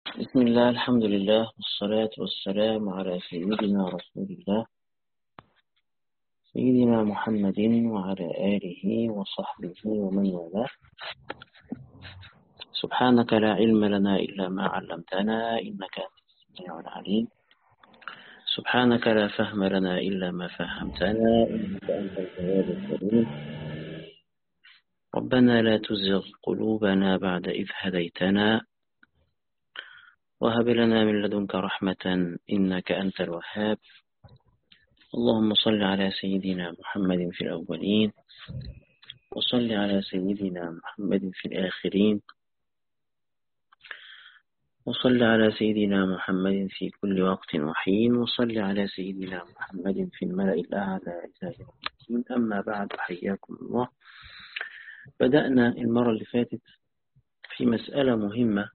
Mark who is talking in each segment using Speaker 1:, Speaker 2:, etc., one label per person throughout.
Speaker 1: بسم الله، الحمد لله، والصلاة والسلام على سيدنا رسول الله سيدنا محمد وعلى آله وصحبه ومن والاه. سبحانك لا علم لنا إلا ما علمتنا إنك أنت السميع العليم. سبحانك لا فهم لنا إلا ما فهمتنا إنك أنت الجواد الكريم. ربنا لا تزغ قلوبنا بعد إذ هديتنا وهب لنا من لدنك رحمة إنك أنت الوهاب. اللهم صل على سيدنا محمد في الأولين وصل على سيدنا محمد في الآخرين وصل على سيدنا محمد في كل وقت وحين وصل على سيدنا محمد في الملأ الأعلى إلى يوم الدين. أما بعد، حياكم الله. بدأنا المرة اللي فاتت في مسألة مهمة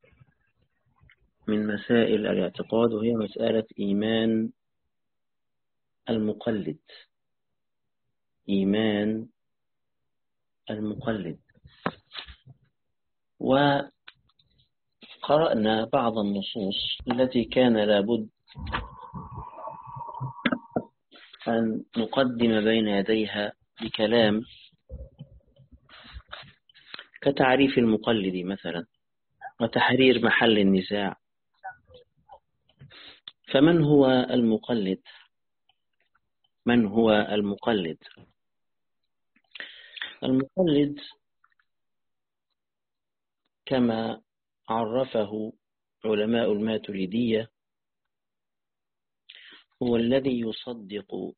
Speaker 1: من مسائل الاعتقاد، وهي مسألة إيمان المقلد. إيمان المقلد. وقرأنا بعض النصوص التي كان لابد أن نقدم بين يديها بكلام كتعريف المقلد مثلا، وتحرير محل النزاع. فمن هو المقلد؟ من هو المقلد؟ المقلد كما عرفه علماء الماتريدية هو الذي يصدق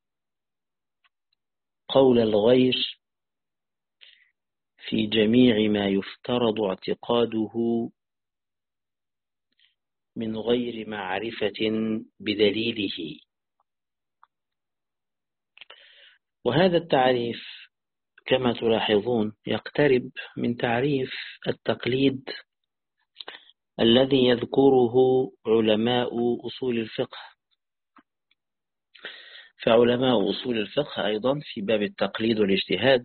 Speaker 1: قول الغير في جميع ما يفترض اعتقاده من غير معرفة بدليله. وهذا التعريف كما تلاحظون يقترب من تعريف التقليد الذي يذكره علماء أصول الفقه. فعلماء أصول الفقه أيضا في باب التقليد والاجتهاد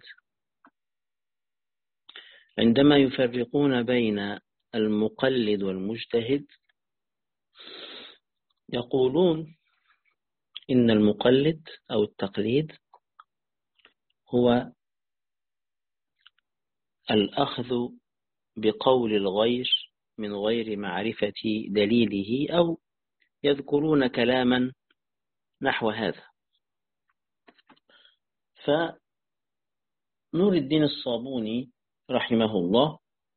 Speaker 1: عندما يفرقون بين المقلد والمجتهد يقولون إن المقلد أو التقليد هو الأخذ بقول الغير من غير معرفة دليله، أو يذكرون كلاما نحو هذا. فنور الدين الصابوني رحمه الله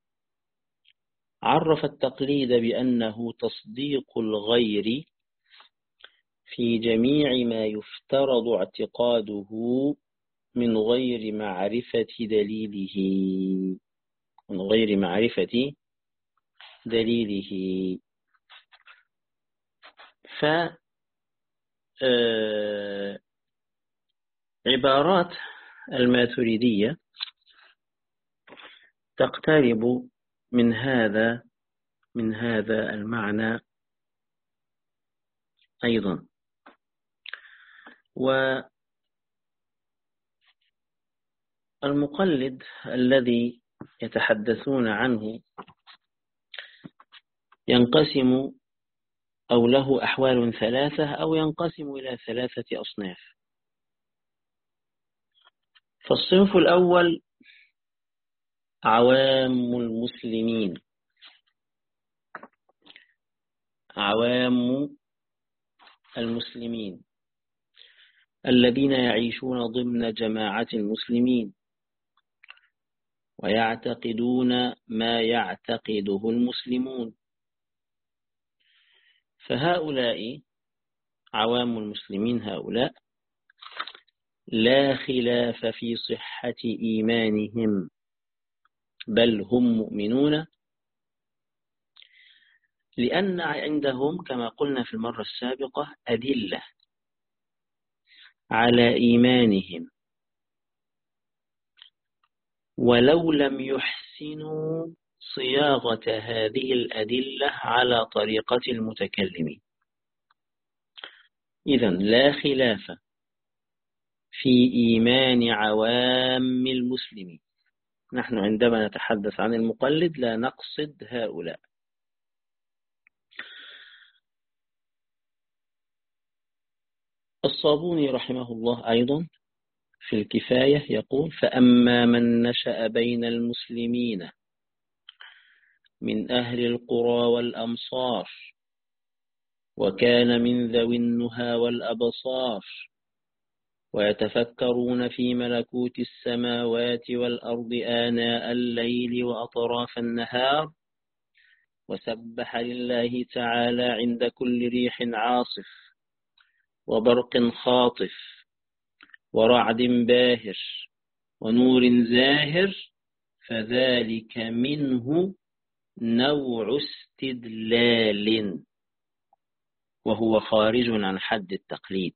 Speaker 1: عرف التقليد بأنه تصديق الغير في جميع ما يفترض اعتقاده من غير معرفة دليله. من غير معرفة دليله. عبارات الماتريدية تقترب من هذا المعنى أيضا. والمقلد الذي يتحدثون عنه ينقسم أو له أحوال ثلاثة، أو ينقسم إلى ثلاثة أصناف. فالصنف الأول عوام المسلمين. عوام المسلمين الذين يعيشون ضمن جماعة المسلمين ويعتقدون ما يعتقده المسلمون. فهؤلاء عوام المسلمين هؤلاء لا خلاف في صحة إيمانهم، بل هم مؤمنون، لأن عندهم كما قلنا في المرة السابقة أدلة على إيمانهم، ولو لم يحسنوا صياغة هذه الأدلة على طريقة المتكلمين. إذن لا خلاف في إيمان عوام المسلمين. نحن عندما نتحدث عن المقلد لا نقصد هؤلاء. الصابوني رحمه الله أيضا في الكفاية يقول: فأما من نشأ بين المسلمين من أهل القرى والأمصار وكان من ذوي النهى والأبصار ويتفكرون في ملكوت السماوات والأرض آناء الليل وأطراف النهار، وسبح لله تعالى عند كل ريح عاصف وبرق خاطف ورعد باهر ونور زاهر، فذلك منه نوع استدلال، وهو خارج عن حد التقليد.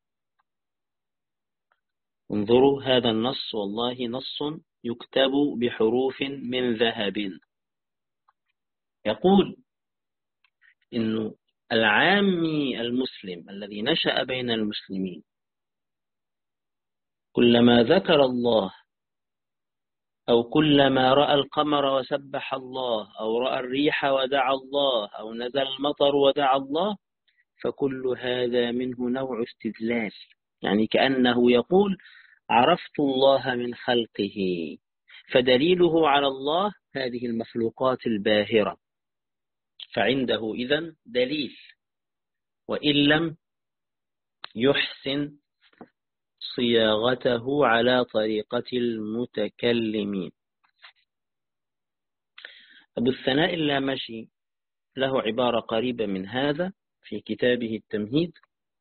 Speaker 1: انظروا هذا النص، والله نص يكتب بحروف من ذهب. يقول إنه العامي المسلم الذي نشأ بين المسلمين كلما ذكر الله أو كلما رأى القمر وسبح الله أو رأى الريح ودعا الله أو نزل المطر ودعا الله، فكل هذا منه نوع استدلال، يعني كأنه يقول: عرفت الله من خلقه، فدليله على الله هذه المخلوقات الباهرة، فعنده إذن دليل، وإن لم يحسن صياغته على طريقة المتكلمين. أبو الثناء اللامشي له عبارة قريبة من هذا في كتابه التمهيد،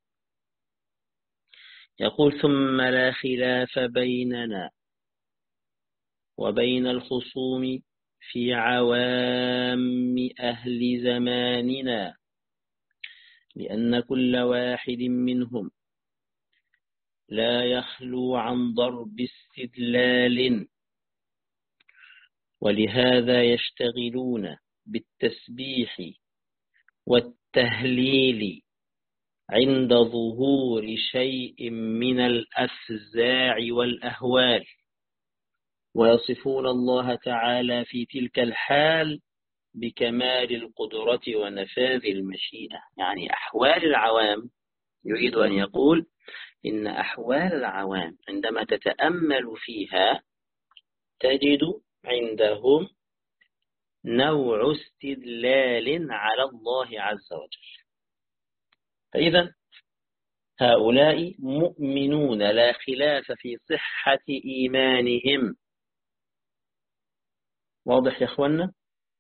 Speaker 1: يقول: ثم لا خلاف بيننا وبين الخصوم في عوام أهل زماننا، لأن كل واحد منهم لا يخلو عن ضرب استدلال، ولهذا يشتغلون بالتسبيح والتهليل عند ظهور شيء من الأفزاع والأهوال، ويصفون الله تعالى في تلك الحال بكمال القدرة ونفاذ المشيئة. يعني أحوال العوام، يريد أن يقول إن أحوال العوام عندما تتأمل فيها تجد عندهم نوع استدلال على الله عز وجل. فإذا هؤلاء مؤمنون لا خلاف في صحة إيمانهم. واضح يا أخوانا؟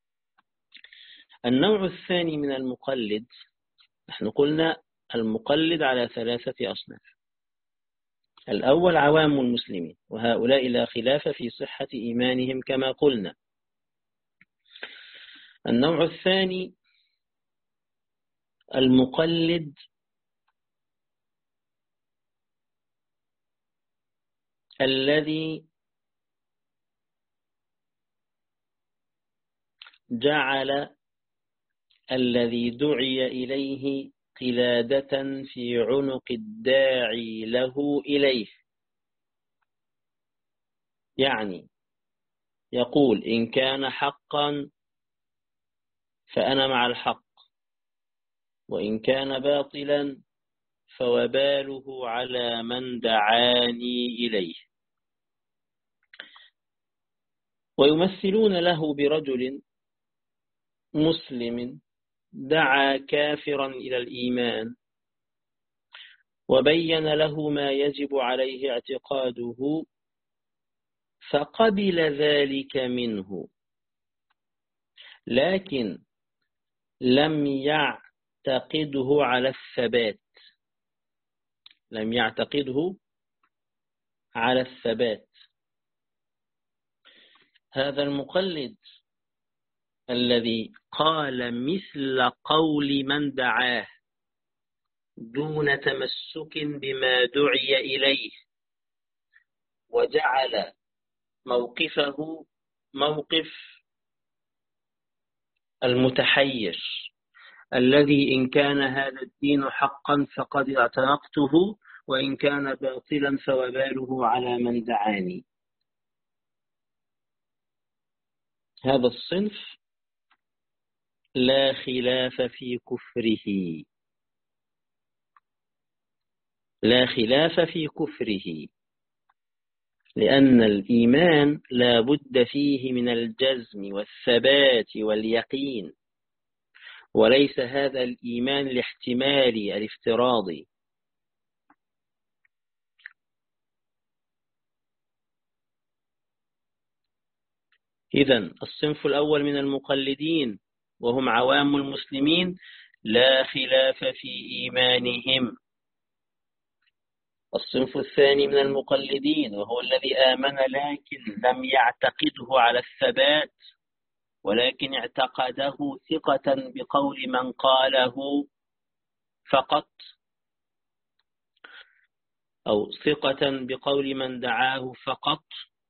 Speaker 1: النوع الثاني من المقلد، نحن قلنا المقلد على 3 أصناف. الأول عوام المسلمين، وهؤلاء لا خلاف في صحة إيمانهم كما قلنا. النوع الثاني المقلد الذي جعل الذي دعي إليه قلادة في عنق الداعي له إليه، يعني يقول: إن كان حقا فأنا مع الحق، وإن كان باطلا فوباله على من دعاني إليه. ويمثلون له برجل مسلم دعا كافرا إلى الإيمان وبين له ما يجب عليه اعتقاده فقبل ذلك منه، لكن لم يعتقده على الثبات، لم يعتقده على الثبات. هذا المقلد الذي قال مثل قول من دعاه دون تمسك بما دعي إليه، وجعل موقفه موقف المتحير الذي إن كان هذا الدين حقا فقد اعتنقته، وإن كان باطلا فوباله على من دعاني. هذا الصنف لا خلاف في كفره، لا خلاف في كفره، لأن الإيمان لا بد فيه من الجزم والثبات واليقين، وليس هذا الإيمان الاحتمالي الافتراضي. إذن الصنف الأول من المقلدين وهم عوام المسلمين لا خلاف في إيمانهم. الصنف الثاني من المقلدين وهو الذي آمن لكن لم يعتقده على الثبات، ولكن اعتقده ثقة بقول من قاله فقط، أو ثقة بقول من دعاه فقط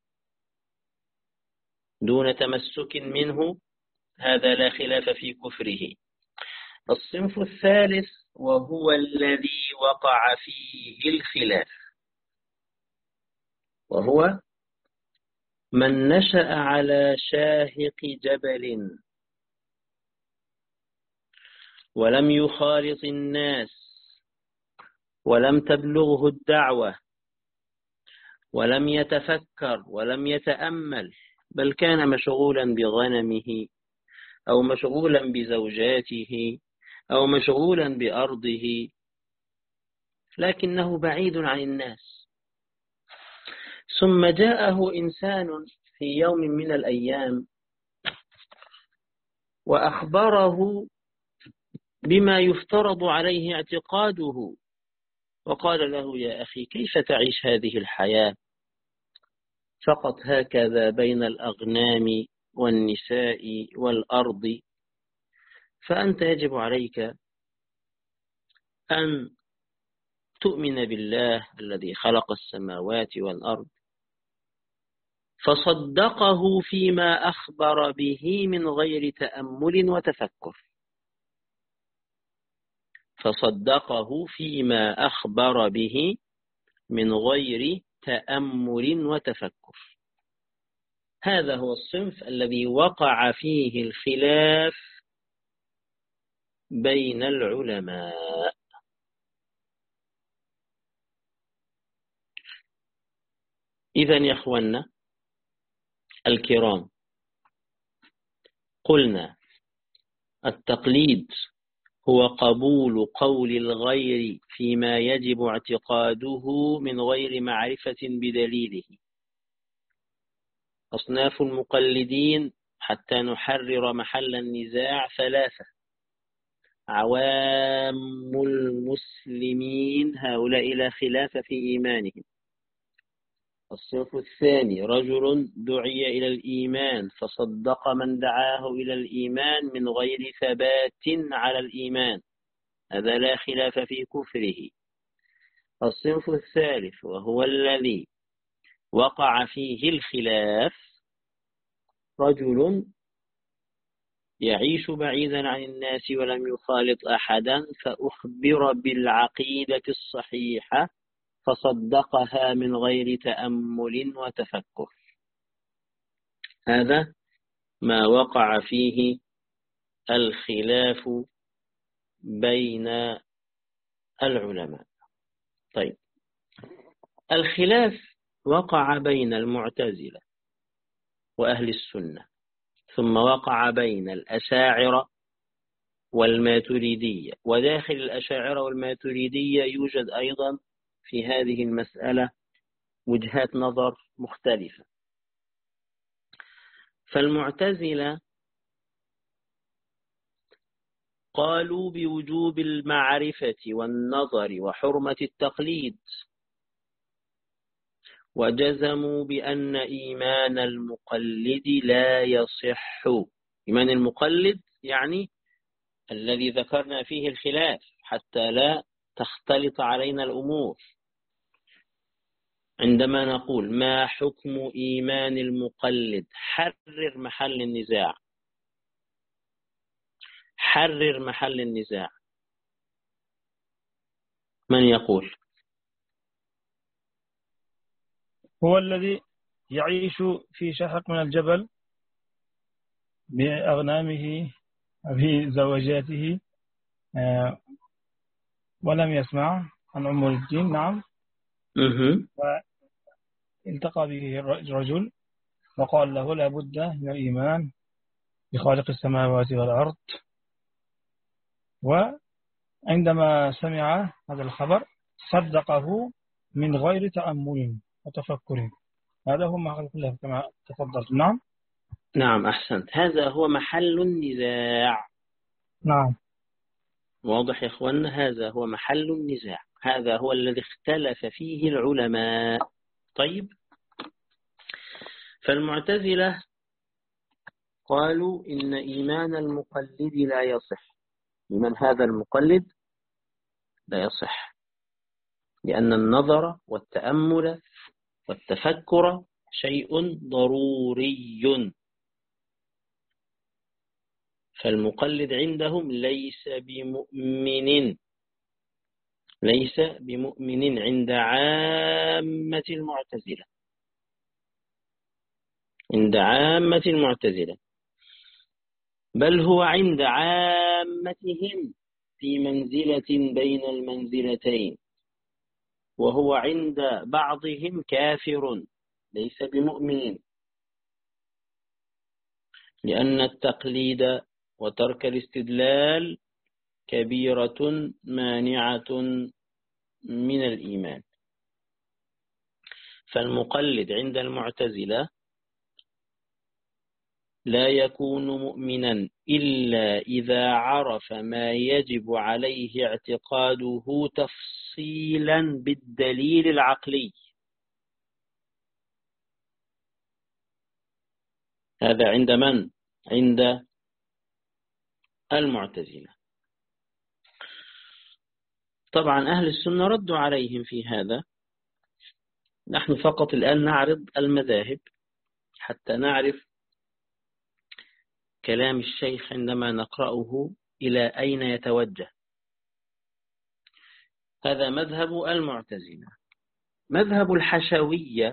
Speaker 1: دون تمسك منه، هذا لا خلاف في كفره. الصنف الثالث وهو الذي وقع فيه الخلاف، وهو من نشأ على شاهق جبل ولم يخالط الناس، ولم تبلغه الدعوة، ولم يتفكر ولم يتأمل، بل كان مشغولا بغنمه أو مشغولا بزوجاته أو مشغولا بأرضه، لكنه بعيد عن الناس. ثم جاءه إنسان في يوم من الأيام وأخبره بما يفترض عليه اعتقاده، وقال له: يا أخي، كيف تعيش هذه الحياة فقط هكذا بين الأغنام والنساء والأرض؟ فأنت يجب عليك أن تؤمن بالله الذي خلق السماوات والأرض. فصدقه فيما أخبر به من غير تأمل وتفكر. فصدقه فيما أخبر به من غير تأمل وتفكر. هذا هو الصنف الذي وقع فيه الخلاف بين العلماء. إذن يا أخوانا الكرام، قلنا التقليد هو قبول قول الغير فيما يجب اعتقاده من غير معرفة بدليله. أصناف المقلدين حتى نحرر محل النزاع ثلاثة: عوام المسلمين، هؤلاء لا خلاف في إيمانهم. الصنف الثاني رجل دعي إلى الإيمان فصدق من دعاه إلى الإيمان من غير ثبات على الإيمان، هذا لا خلاف في كفره. الصنف الثالث وهو الذي وقع فيه الخلاف رجل يعيش بعيدا عن الناس ولم يخالط أحدا، فأخبر بالعقيدة الصحيحة فصدقها من غير تأمل وتفكر. هذا ما وقع فيه الخلاف بين العلماء. طيب، الخلاف وقع بين المعتزلة وأهل السنة، ثم وقع بين الأشاعرة والماتريدية، وداخل الأشاعرة والماتريدية يوجد أيضا في هذه المسألة وجهات نظر مختلفة. فالمعتزلة قالوا بوجوب المعرفة والنظر وحرمة التقليد، وجزموا بأن إيمان المقلد لا يصح. إيمان المقلد يعني الذي ذكرنا فيه الخلاف حتى لا تختلط علينا الأمور. عندما نقول ما حكم إيمان المقلد، حرر محل النزاع، حرر محل النزاع. من يقول؟
Speaker 2: هو الذي يعيش في شحق من الجبل بأغنامه بزوجاته ولم يسمع عن عمر الدين. نعم.
Speaker 1: مه.
Speaker 2: والتقى به رجل وقال له لا بد من الإيمان بخالق السماوات والأرض. وعندما سمع هذا الخبر صدقه من غير تأمل وتفكر. هذا هو ما قلت كما تفضلت. نعم.
Speaker 1: نعم أحسنت، هذا هو محل النزاع.
Speaker 2: نعم.
Speaker 1: واضح يا أخوانا، هذا هو محل النزاع، هذا هو الذي اختلف فيه العلماء. طيب، فالمعتزلة قالوا إن إيمان المقلد لا يصح. لمن هذا المقلد لا يصح؟ لأن النظر والتأمل والتفكر شيء ضروري، فالمقلد عندهم ليس بمؤمن عند عامة المعتزلة، بل هو عند عامتهم في منزلة بين المنزلتين، وهو عند بعضهم كافر ليس بمؤمن، لأن التقليد وترك الاستدلال كبيرة مانعة من الإيمان. فالمقلد عند المعتزلة لا يكون مؤمنا إلا إذا عرف ما يجب عليه اعتقاده تفصيلا بالدليل العقلي. هذا عند من؟ عند المعتزلة. طبعا أهل السنة ردوا عليهم في هذا. نحن فقط الآن نعرض المذاهب حتى نعرف كلام الشيخ عندما نقرأه إلى أين يتوجه. هذا مذهب المعتزلة. مذهب الحشوية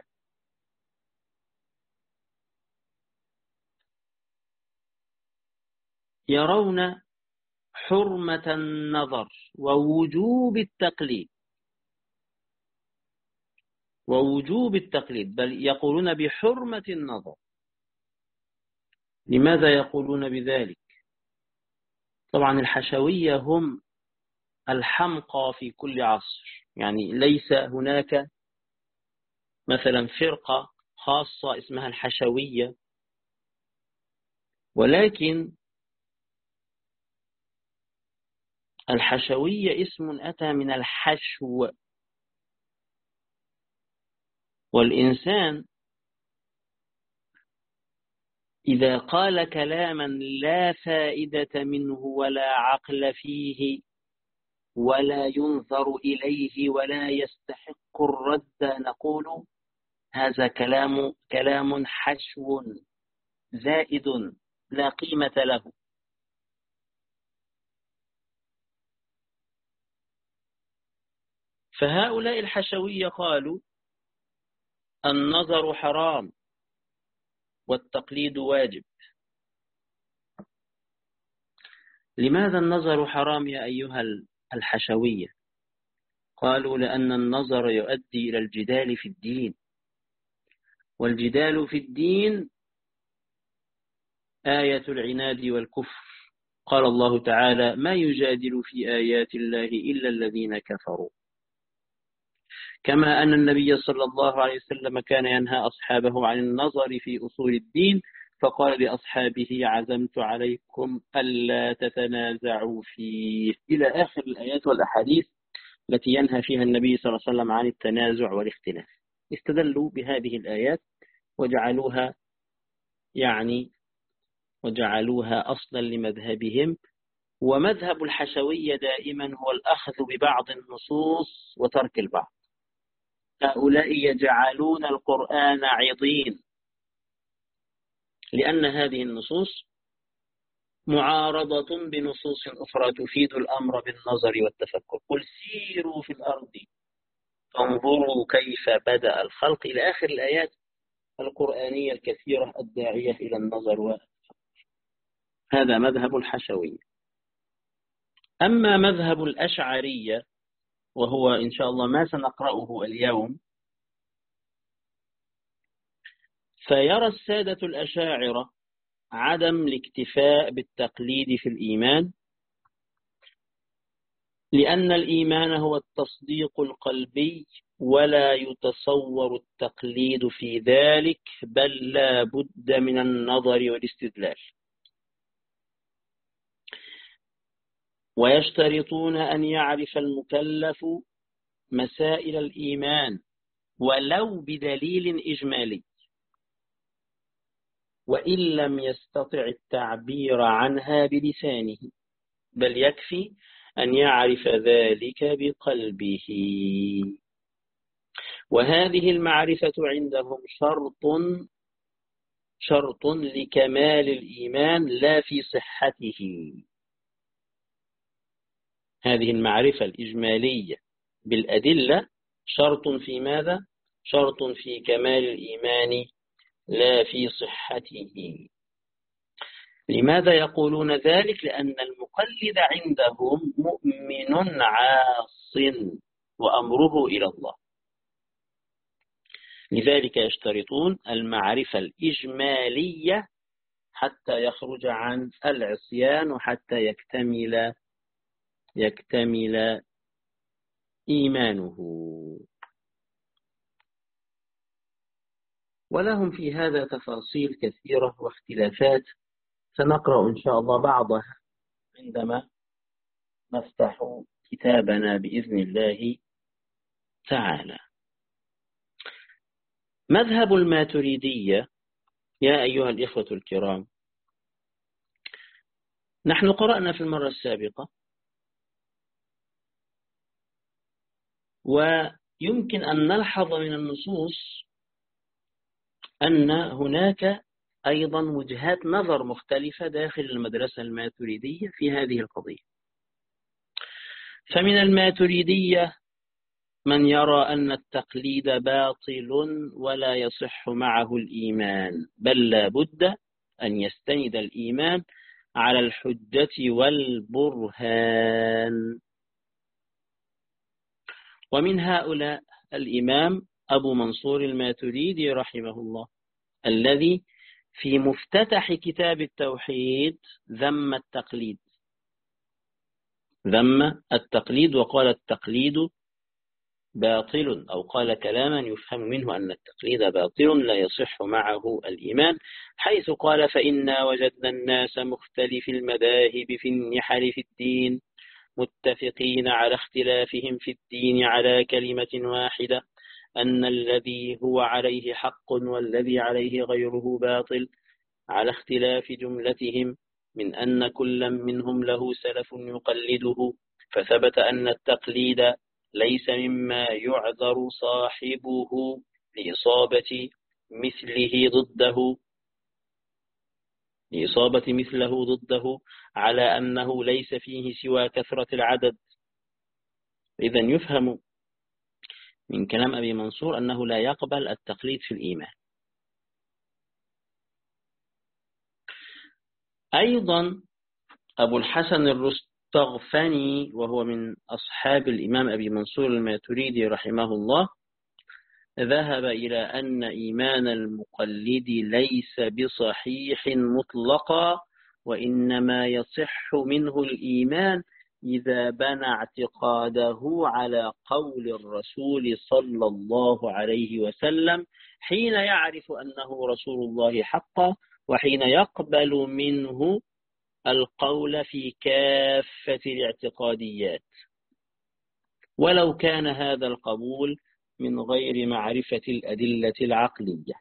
Speaker 1: يرون حرمة النظر ووجوب التقليد، بل يقولون بحرمة النظر. لماذا يقولون بذلك؟ طبعا الحشوية هم الحمقى في كل عصر، يعني ليس هناك مثلا فرقة خاصة اسمها الحشوية، ولكن الحشوية اسم أتى من الحشو، والإنسان إذا قال كلاما لا فائدة منه ولا عقل فيه ولا ينظر إليه ولا يستحق الرد، نقول هذا كلام حشو زائد لا قيمة له. فهؤلاء الحشوية قالوا النظر حرام والتقليد واجب. لماذا النظر حرام يا أيها الحشوية؟ قالوا لأن النظر يؤدي إلى الجدال في الدين، والجدال في الدين آية العناد والكفر. قال الله تعالى ما يجادل في آيات الله إلا الذين كفروا. كما أن النبي صلى الله عليه وسلم كان ينهى أصحابه عن النظر في أصول الدين، فقال لأصحابه عزمت عليكم ألا تتنازعوا فيه، إلى آخر الآيات والأحاديث التي ينهى فيها النبي صلى الله عليه وسلم عن التنازع والاختلاف. استدلوا بهذه الآيات وجعلوها أصلا لمذهبهم. ومذهب الحشوية دائما هو الأخذ ببعض النصوص وترك البعض. هؤلاء يجعلون القرآن عضين، لأن هذه النصوص معارضة بنصوص أخرى تفيد الأمر بالنظر والتفكر. قل سيروا في الأرض فانظروا كيف بدأ الخلق، إلى آخر الآيات القرآنية الكثيرة الداعية إلى النظر والتفكر. هذا مذهب الحشوية. أما مذهب الأشعرية وهو إن شاء الله ما سنقرأه اليوم. فيرى السادة الأشاعرة عدم الاكتفاء بالتقليد في الإيمان، لأن الإيمان هو التصديق القلبي ولا يتصور التقليد في ذلك، بل لا بد من النظر والاستدلال. ويشترطون أن يعرف المكلف مسائل الإيمان ولو بدليل إجمالي، وإن لم يستطع التعبير عنها بلسانه، بل يكفي أن يعرف ذلك بقلبه. وهذه المعرفة عندهم شرط لكمال الإيمان لا في صحته. هذه المعرفة الإجمالية بالأدلة شرط في ماذا؟ شرط في كمال الإيمان لا في صحته. لماذا يقولون ذلك؟ لأن المقلد عندهم مؤمن عاص وأمره إلى الله، لذلك يشترطون المعرفة الإجمالية حتى يخرج عن العصيان وحتى يكتمل إيمانه. ولهم في هذا تفاصيل كثيرة واختلافات، سنقرأ إن شاء الله بعضها عندما نفتح كتابنا بإذن الله تعالى. مذهب الماتريدية يا أيها الإخوة الكرام، نحن قرأنا في المرة السابقة، ويمكن أن نلحظ من النصوص أن هناك أيضا وجهات نظر مختلفة داخل المدرسة الماتريدية في هذه القضية. فمن الماتريدية من يرى أن التقليد باطل ولا يصح معه الإيمان، بل لا بد أن يستند الإيمان على الحجة والبرهان. ومن هؤلاء الإمام أبو منصور الماتريدي رحمه الله، الذي في مفتتح كتاب التوحيد ذم التقليد وقال التقليد باطل، أو قال كلاما يفهم منه أن التقليد باطل لا يصح معه الإيمان، حيث قال: فإنا وجدنا الناس مختلف المذاهب في النحل في الدين متفقين على اختلافهم في الدين على كلمة واحدة، أن الذي هو عليه حق والذي عليه غيره باطل، على اختلاف جملتهم من أن كل منهم له سلف يقلده، فثبت أن التقليد ليس مما يعذر صاحبه لإصابة مثله ضده على أنه ليس فيه سوى كثرة العدد. إذن يفهم من كلام أبي منصور أنه لا يقبل التقليد في الإيمان. أيضا أبو الحسن الرستغفني، وهو من أصحاب الإمام أبي منصور الماتريدي رحمه الله، ذهب إلى أن إيمان المقلد ليس بصحيح مطلقا، وإنما يصح منه الإيمان إذا بنى اعتقاده على قول الرسول صلى الله عليه وسلم حين يعرف أنه رسول الله حقا، وحين يقبل منه القول في كافة الاعتقاديات، ولو كان هذا القبول من غير معرفة الأدلة العقلية.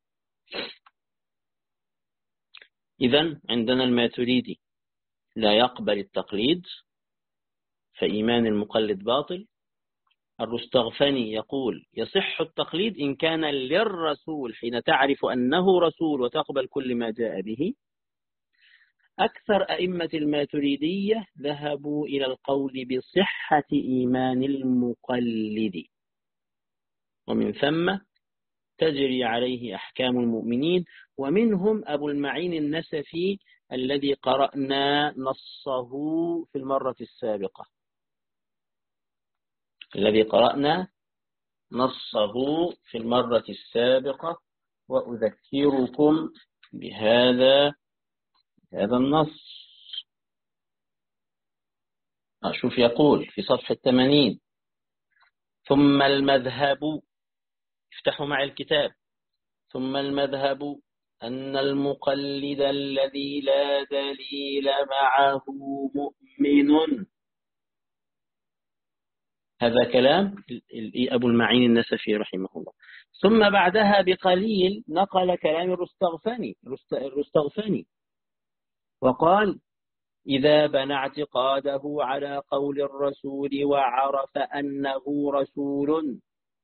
Speaker 1: إذن عندنا الماتريدي لا يقبل التقليد، فإيمان المقلد باطل. الرستغفني يقول يصح التقليد إن كان للرسول حين تعرف أنه رسول وتقبل كل ما جاء به. أكثر أئمة الماتريدية ذهبوا إلى القول بصحة إيمان المقلد، ومن ثم تجري عليه أحكام المؤمنين، ومنهم أبو المعين النسفي الذي قرأنا نصه في المرة السابقة. الذي قرأنا نصه في المرة السابقة، وأذكركم بهذا النص. أشوف يقول في صفحة 80: ثم المذهب، افتحوا معي الكتاب، ثم المذهب أن المقلد الذي لا دليل معه مؤمن. هذا كلام أبو المعين النسفي رحمه الله. ثم بعدها بقليل نقل كلام الرستغفاني وقال: إذا بنى اعتقاده على قول الرسول وعرف أنه رسول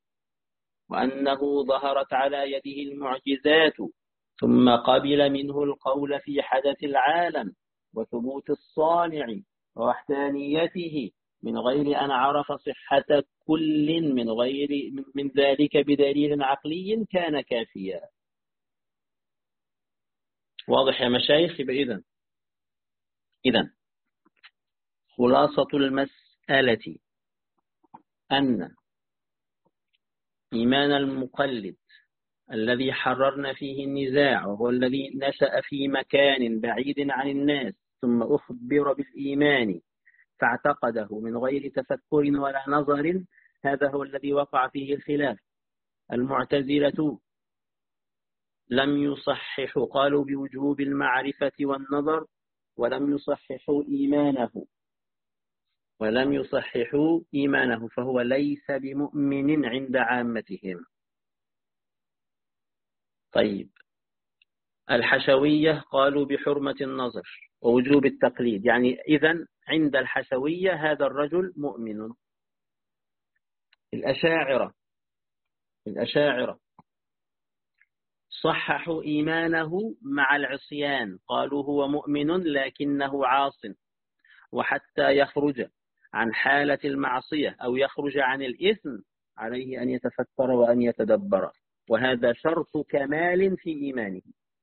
Speaker 1: وأنه ظهرت على يده المعجزات، ثم قبل منه القول في حدث العالم وثبوت الصانع ووحدانيته من غير أن عرف صحة كل من ذلك بدليل عقلي، كان كافيا. واضح يا مشايخ؟ إذن خلاصة المسألة أن إيمان المقلد الذي حررنا فيه النزاع، وهو الذي نشأ في مكان بعيد عن الناس ثم أخبر بالإيمان فاعتقده من غير تفكر ولا نظر، هذا هو الذي وقع فيه الخلاف. المعتزلة لم يصححوا، قالوا بوجوب المعرفة والنظر، ولم يصححوا إيمانه، فهو ليس بمؤمن عند عامتهم. طيب، الحشوية قالوا بحرمة النظر ووجوب التقليد، يعني إذن عند الحشوية هذا الرجل مؤمن. الأشاعرة صححوا إيمانه مع العصيان، قالوا هو مؤمن لكنه عاص، وحتى يخرج عن حالة المعصية أو يخرج عن الإثم عليه أن يتفكر وأن يتدبر، وهذا شرط كمال في إيمانه.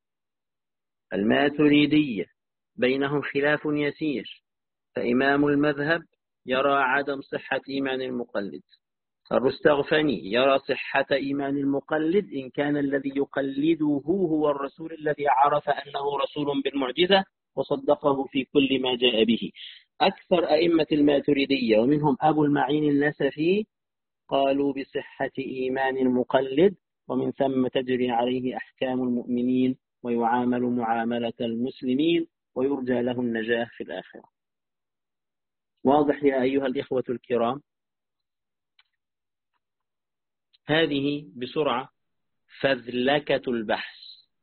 Speaker 1: الماتريدية بينهم خلاف يسير، فإمام المذهب يرى عدم صحة إيمان المقلد، الرستغفاني يرى صحة إيمان المقلد إن كان الذي يقلده هو الرسول الذي عرف أنه رسول بالمعجزة وصدقه في كل ما جاء به. أكثر أئمة الماتريدية ومنهم أبو المعين النسفي قالوا بصحة إيمان المقلد، ومن ثم تجري عليه أحكام المؤمنين ويعامل معاملة المسلمين ويرجى له النجاة في الآخرة. واضح يا أيها الإخوة الكرام؟ هذه بسرعة فذلكة البحث.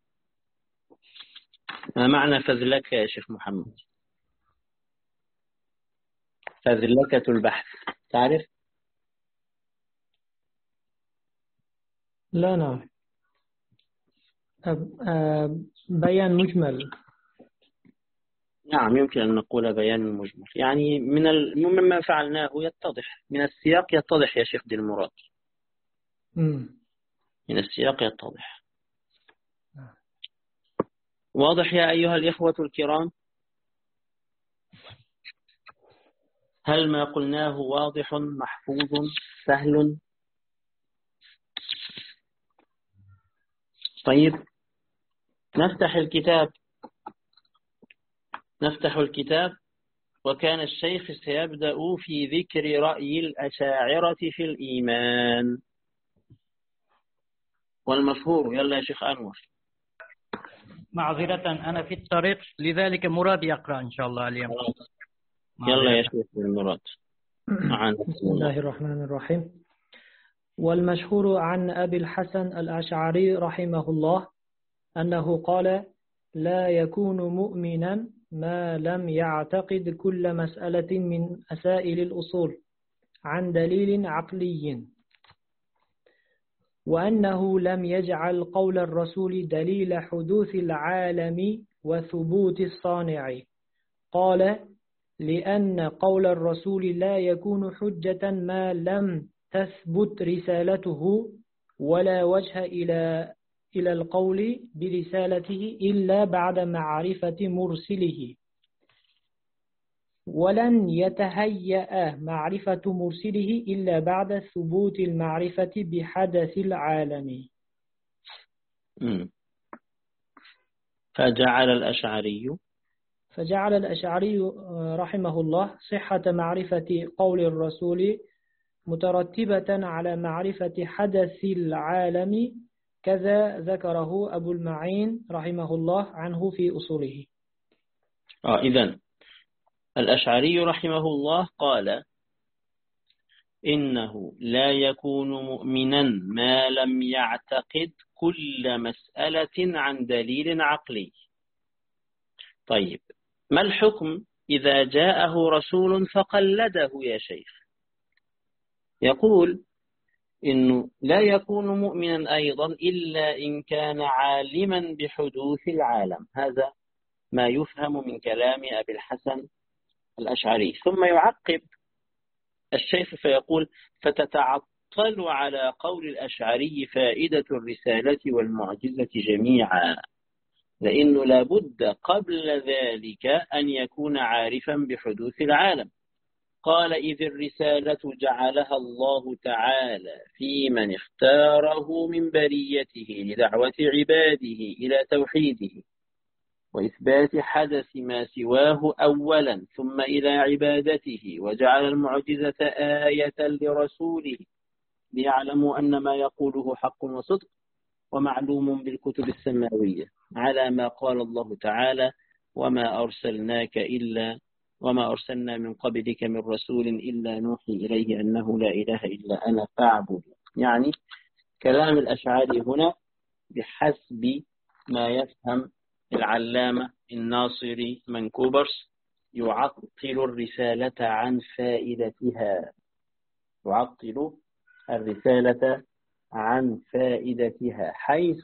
Speaker 1: ما معنى فذلكة يا شيخ محمد؟ فذلكة البحث تعرف؟
Speaker 3: لا نعم. بيان مجمل.
Speaker 1: نعم، يمكن أن نقول بيان مجمل، يعني مما فعلناه يتضح من السياق، يتضح يا شيخ دي المراد. من السياق يتضح. واضح يا أيها الإخوة الكرام؟ هل ما قلناه واضح محفوظ سهل؟ طيب، نفتح الكتاب. وكان الشيخ سيبدأ في ذكر رأي الأشاعرة في الإيمان والمشهور. يلا يا شيخ أنور.
Speaker 4: معذرة أنا في الطريق، لذلك مراد يقرأ إن شاء الله اليوم.
Speaker 1: يلا يا شيخ مراد.
Speaker 3: بسم الله الرحمن الرحيم. والمشهور عن أبي الحسن الأشعري رحمه الله أنه قال: لا يكون مؤمنا ما لم يعتقد كل مسألة من مسائل الأصول عن دليل عقلي، وأنه لم يجعل قول الرسول دليل حدوث العالم وثبوت الصانع. قال: لأن قول الرسول لا يكون حجة ما لم تثبت رسالته، ولا وجه إلى القول برسالته إلا بعد معرفة مرسله. ولن يتهيأ معرفة مرسله إلا بعد ثبوت المعرفة بحدث العالم.
Speaker 1: فجعل
Speaker 3: الأشعري رحمه الله صحة معرفة قول الرسول مترتبة على معرفة حدث العالم، كذا ذكره أبو المعين رحمه الله عنه في أصوله.
Speaker 1: إذن الأشعري رحمه الله قال إنه لا يكون مؤمنا ما لم يعتقد كل مسألة عن دليل عقلي. طيب، ما الحكم إذا جاءه رسول فقلده يا شيخ؟ يقول إنه لا يكون مؤمنا أيضا إلا إن كان عالما بحدوث العالم. هذا ما يفهم من كلام أبي الحسن الأشعري. ثم يعقب الشيخ فيقول: فتتعطل على قول الأشعري فائدة الرسالة والمعجزة جميعا، لأنه لابد قبل ذلك أن يكون عارفا بحدوث العالم. قال: إذ الرسالة جعلها الله تعالى في من اختاره من بريته لدعوة عباده إلى توحيده وإثبات حدث ما سواه أولا ثم إلى عبادته، وجعل المعجزة آية لرسوله ليعلموا أن ما يقوله حق وصدق ومعلوم بالكتب السماوية، على ما قال الله تعالى: وما أرسلنا من قبلك من رسول إلا نوحي إليه أنه لا إله إلا أنا فاعبد. يعني كلام الأشعري هنا بحسب ما يفهم العلامة الناصري منكوبرس يعطل الرسالة عن فائدتها، يعطل الرسالة عن فائدتها، حيث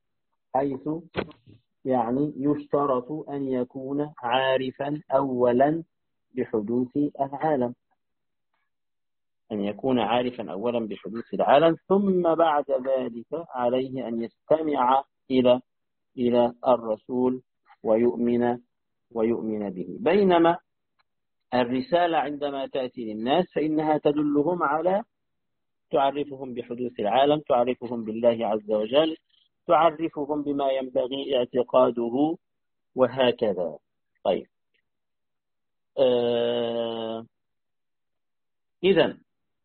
Speaker 1: يعني يشترط أن يكون عارفا أولا بحدوث العالم، أن يكون عارفا أولا بحدوث العالم، ثم بعد ذلك عليه أن يستمع إلى الرسول ويؤمن به. بينما الرسالة عندما تأتي للناس فإنها تدلهم على، تعرفهم بحدوث العالم، تعرفهم بالله عز وجل، تعرفهم بما ينبغي اعتقاده، وهكذا. طيب، إذن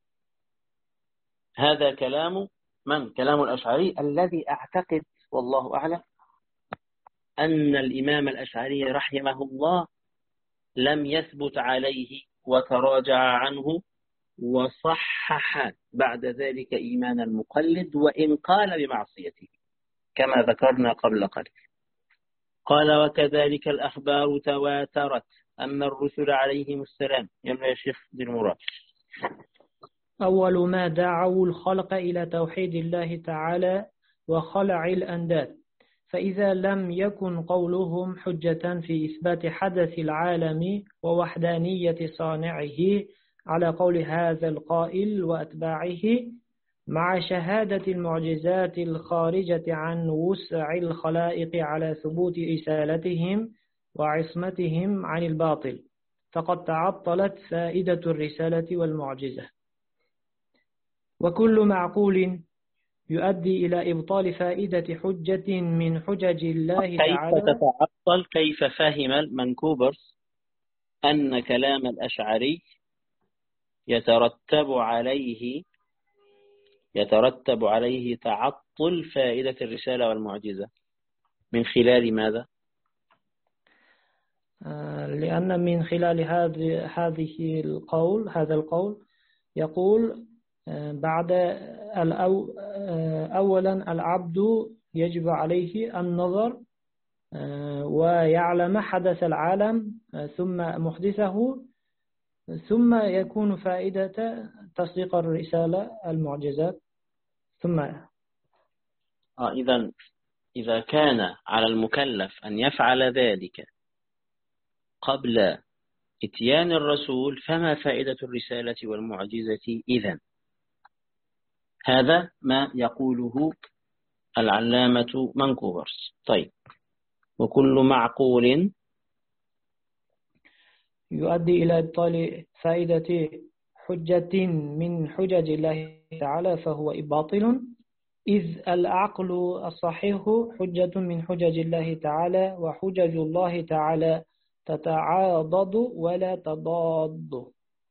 Speaker 1: هذا كلام من؟ كلام الأشعري، الذي أعتقد والله أعلم أن الإمام الأشعري رحمه الله لم يثبت عليه وتراجع عنه وصحح بعد ذلك إيمان المقلد، وإن قال بمعصيته كما ذكرنا قبل قليل. قال: وكذلك الأخبار تواترت أن الرسل عليهم السلام. يا شيخ ذي المراد:
Speaker 3: أول ما دعوا الخلق إلى توحيد الله تعالى وخلع الأنداد، فإذا لم يكن قولهم حجة في إثبات حدث العالم ووحدانية صانعه على قول هذا القائل وأتباعه، مع شهادة المعجزات الخارجة عن وسع الخلائق على ثبوت رسالتهم وعصمتهم عن الباطل، فقد تعطلت فائدة الرسالة والمعجزة. وكل معقول يؤدي إلى إبطال فائدة حجة من حجج الله تعالى.
Speaker 1: كيف تتعطل؟ كيف فهم المنكوبرس أن كلام الأشعري يترتب عليه تعطل فائدة الرسالة والمعجزة؟ من خلال ماذا؟
Speaker 3: لأن من خلال هذا القول يقول بعد أولا العبد يجب عليه النظر ويعلم حدث العالم ثم محدثه، ثم يكون فائدة تصديق الرسالة المعجزات. ثم
Speaker 1: إذا كان على المكلف أن يفعل ذلك قبل إتيان الرسول، فما فائدة الرسالة والمعجزة إذن؟ هذا ما يقوله العلامة منكوبرس. طيب، وكل معقول
Speaker 3: يؤدي إلى إبطال فائدة حجة من حجج الله تعالى فهو باطل، إذ العقل الصحيح حجة من حجج الله تعالى، وحجج الله تعالى تتعاضد ولا تضاد.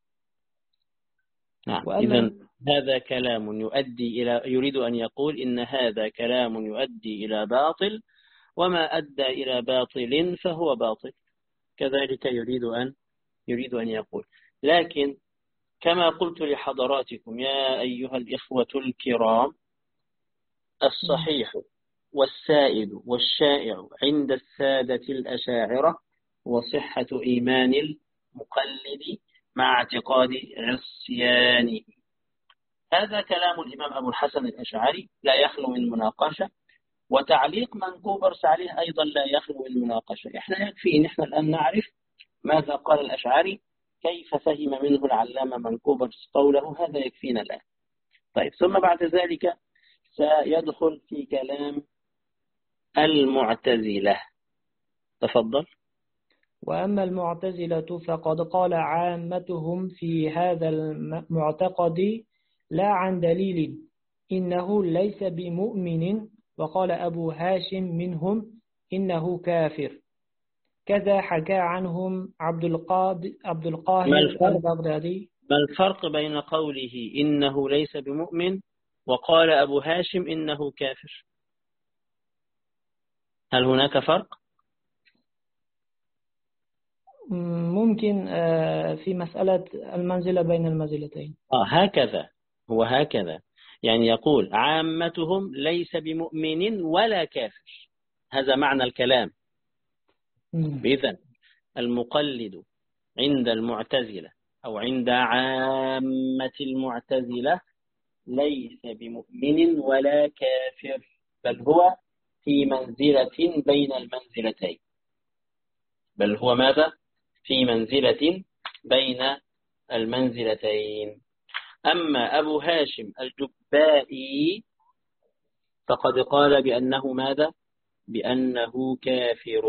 Speaker 1: نعم. إذن هذا كلام يؤدي إلى، يريد أن يقول إن هذا كلام يؤدي إلى باطل، وما أدى إلى باطل فهو باطل، كذلك يريد أن يقول. لكن كما قلت لحضراتكم يا أيها الإخوة الكرام، الصحيح والسائد والشائع عند السادة الأشاعرة وصحة إيمان المقلد مع اعتقاد عصيانه. هذا كلام الإمام أبو الحسن الأشعري لا يخلو من مناقشة، وتعليق منكوبرس عليه أيضا لا يخلو من مناقشة. إحنا يكفي إن إحنا الآن نعرف ماذا قال الأشعري، كيف فهم منه العلامة منكوبرس قوله، هذا يكفينا الآن. طيب، ثم بعد ذلك سيدخل في كلام المعتزلة. تفضل.
Speaker 3: وأما المعتزلة فقد قال عامتهم في هذا المعتقد لا عن دليل إنه ليس بمؤمن، وقال أبو هاشم منهم إنه كافر. كذا حكى عنهم عبد القاهر البغدادي.
Speaker 1: ما الفرق بين قوله إنه ليس بمؤمن وقال أبو هاشم إنه كافر؟ هل هناك فرق؟
Speaker 3: ممكن في مسألة المنزلة بين المنزلتين.
Speaker 1: هكذا، هو هكذا، يعني يقول عامتهم ليس بمؤمن ولا كافر، هذا معنى الكلام. إذن المقلد عند المعتزلة أو عند عامة المعتزلة ليس بمؤمن ولا كافر، بل هو في منزلة بين المنزلتين. بل هو ماذا؟ في منزلة بين المنزلتين. أما أبو هاشم الجبائي فقد قال بأنه ماذا؟ بأنه كافر.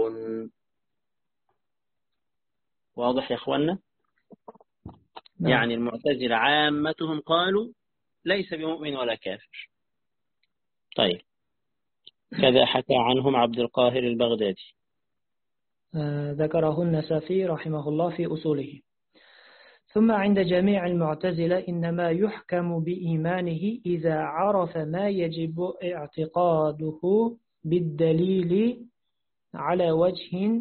Speaker 1: واضح يا أخوانا؟ يعني المعتزلة عامتهم قالوا ليس بمؤمن ولا كافر. طيب، كذا حكى عنهم عبد القاهر البغدادي.
Speaker 3: ذكره النسفي رحمه الله في أصوله. ثم عند جميع المعتزلة إنما يحكم بإيمانه إذا عرف ما يجب اعتقاده بالدليل على وجه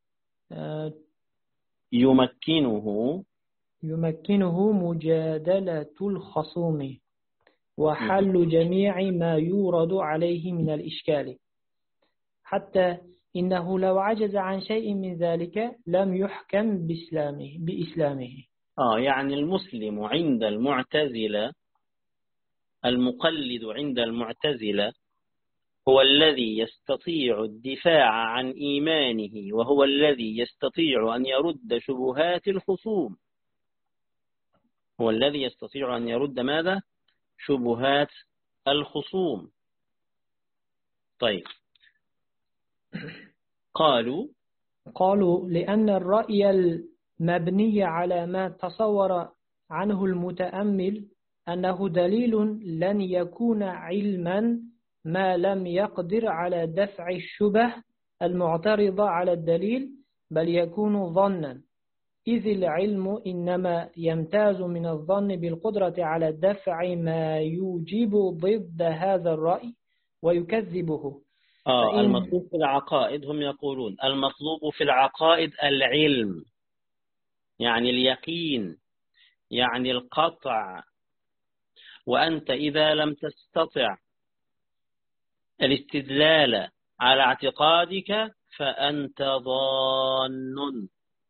Speaker 3: يمكنه مجادلة الخصوم وحل جميع ما يورد عليه من الإشكال، حتى إنه لو عجز عن شيء من ذلك لم يحكم بإسلامه.
Speaker 1: يعني المسلم عند المعتزلة، المقلد عند المعتزلة هو الذي يستطيع الدفاع عن إيمانه، وهو الذي يستطيع أن يرد شبهات الخصوم. هو الذي يستطيع أن يرد ماذا؟ شبهات الخصوم. طيب، قالوا
Speaker 3: لأن الرأي المبني على ما تصور عنه المتأمل أنه دليل لن يكون علما ما لم يقدر على دفع الشبه المعترضة على الدليل، بل يكون ظنا، إذ العلم إنما يمتاز من الظن بالقدرة على دفع ما يوجب ضد هذا الرأي ويكذبه.
Speaker 1: المطلوب في العقائد، هم يقولون المطلوب في العقائد العلم، يعني اليقين، يعني القطع. وأنت إذا لم تستطع الاستدلال على اعتقادك فأنت ظان.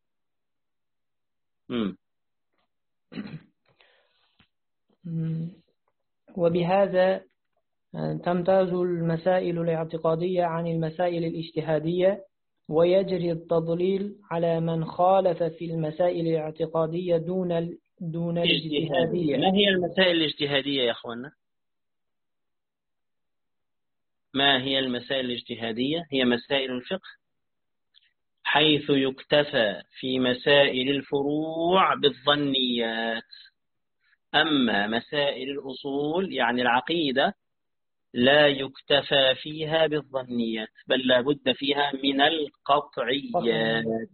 Speaker 3: وبهذا تمتاز المسائل الاعتقادية عن المسائل الاجتهادية، ويجري التضليل على من خالف في المسائل الاعتقادية دون الاجتهادية.
Speaker 1: ما هي المسائل الاجتهادية يا أخوانا؟ ما هي المسائل الاجتهادية؟ هي مسائل الفقه. حيث يكتفى في مسائل الفروع بالظنيات. أما مسائل الأصول يعني العقيدة لا يكتفى فيها بالظنيات، بل لا بد فيها من القطعيات.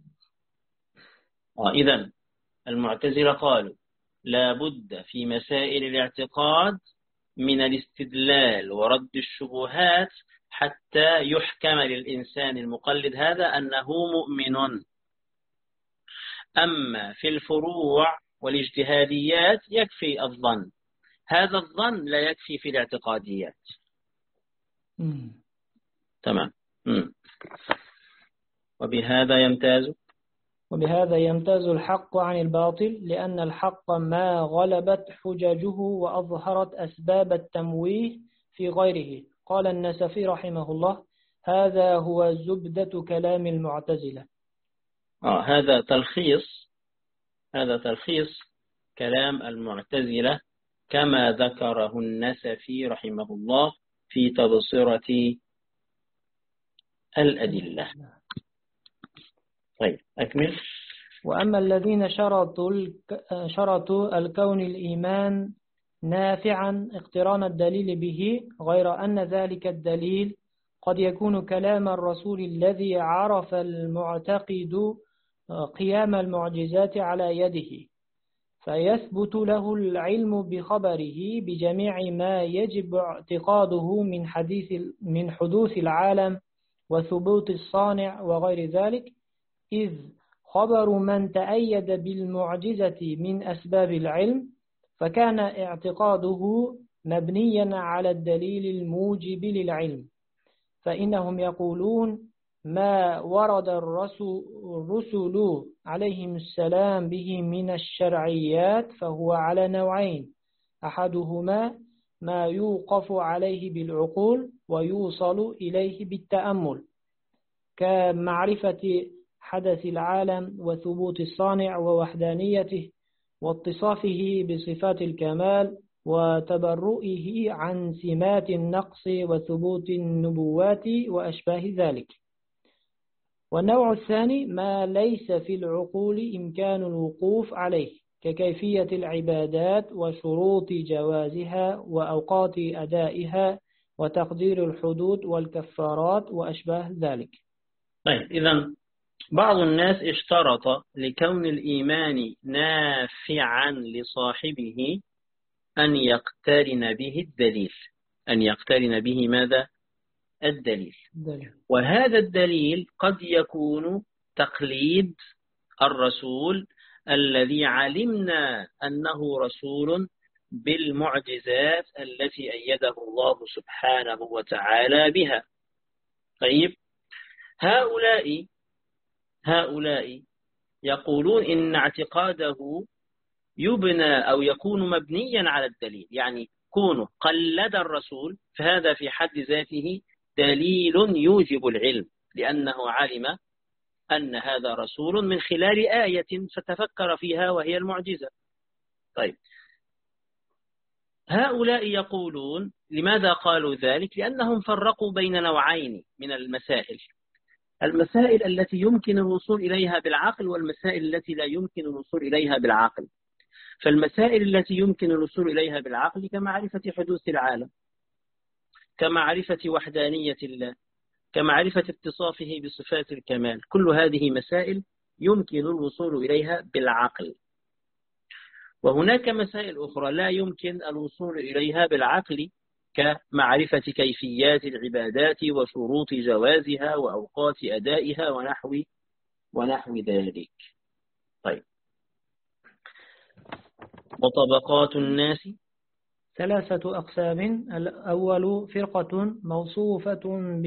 Speaker 1: إذن المعتزلة قالوا لا بد في مسائل الاعتقاد من الاستدلال ورد الشبهات حتى يحكم للإنسان المقلد هذا أنه مؤمن. أما في الفروع والاجتهاديات يكفي الظن، هذا الظن لا يكفي في الاعتقاديات. تمام.
Speaker 3: وبهذا يمتاز الحق عن الباطل، لأن الحق ما غلبت حججه وأظهرت أسباب التمويه في غيره. قال النسفي رحمه الله: هذا هو زبدة كلام المعتزلة.
Speaker 1: هذا تلخيص كلام المعتزلة كما ذكره النسفي رحمه الله في تبصرة الأدلة. طيب أكمل.
Speaker 3: وأما الذين شرطوا الكون الإيمان نافعا اقتران الدليل به، غير أن ذلك الدليل قد يكون كلام الرسول الذي عرف المعتقد قيام المعجزات على يده، فيثبت له العلم بخبره بجميع ما يجب اعتقاده من حدوث العالم وثبوت الصانع وغير ذلك، إذ خبر من تأيد بالمعجزة من أسباب العلم فكان اعتقاده مبنيا على الدليل الموجب للعلم. فإنهم يقولون ما ورد الرسل عليهم السلام به من الشرعيات فهو على نوعين: أحدهما ما يوقف عليه بالعقول ويوصل إليه بالتأمل، كمعرفة حدث العالم وثبوت الصانع ووحدانيته واتصافه بصفات الكمال وتبرؤه عن سمات النقص وثبوت النبوات وأشباه ذلك. والنوع الثاني ما ليس في العقول إمكان الوقوف عليه، ككيفية العبادات وشروط جوازها وأوقات أدائها وتقدير الحدود والكفارات وأشباه ذلك.
Speaker 1: طيب إذن بعض الناس اشترط لكون الإيمان نافعا لصاحبه أن يقترن به الدليل، أن يقترن به ماذا؟ الدليل. وهذا الدليل قد يكون تقليد الرسول الذي علمنا أنه رسول بالمعجزات التي أيده الله سبحانه وتعالى بها. طيب هؤلاء يقولون إن اعتقاده يبنى أو يكون مبنيا على الدليل، يعني كونه قلد الرسول فهذا في حد ذاته دليل يوجب العلم، لأنه علم أن هذا رسول من خلال آية فتفكر فيها وهي المعجزة. طيب هؤلاء يقولون لماذا قالوا ذلك؟ لأنهم فرقوا بين نوعين من المسائل التي يمكن الوصول إليها بالعقل والمسائل التي لا يمكن الوصول إليها بالعقل. فالمسائل التي يمكن الوصول إليها بالعقل كمعرفة حدوث العالم، كمعرفة وحدانية الله، كمعرفة اتصافه بصفات الكمال، كل هذه مسائل يمكن الوصول إليها بالعقل. وهناك مسائل أخرى لا يمكن الوصول إليها بالعقل، كمعرفة كيفيات العبادات وشروط جوازها وأوقات أدائها ونحو ذلك. طيب وطبقات الناس
Speaker 3: 3 أقسام. الأول فرقة موصوفة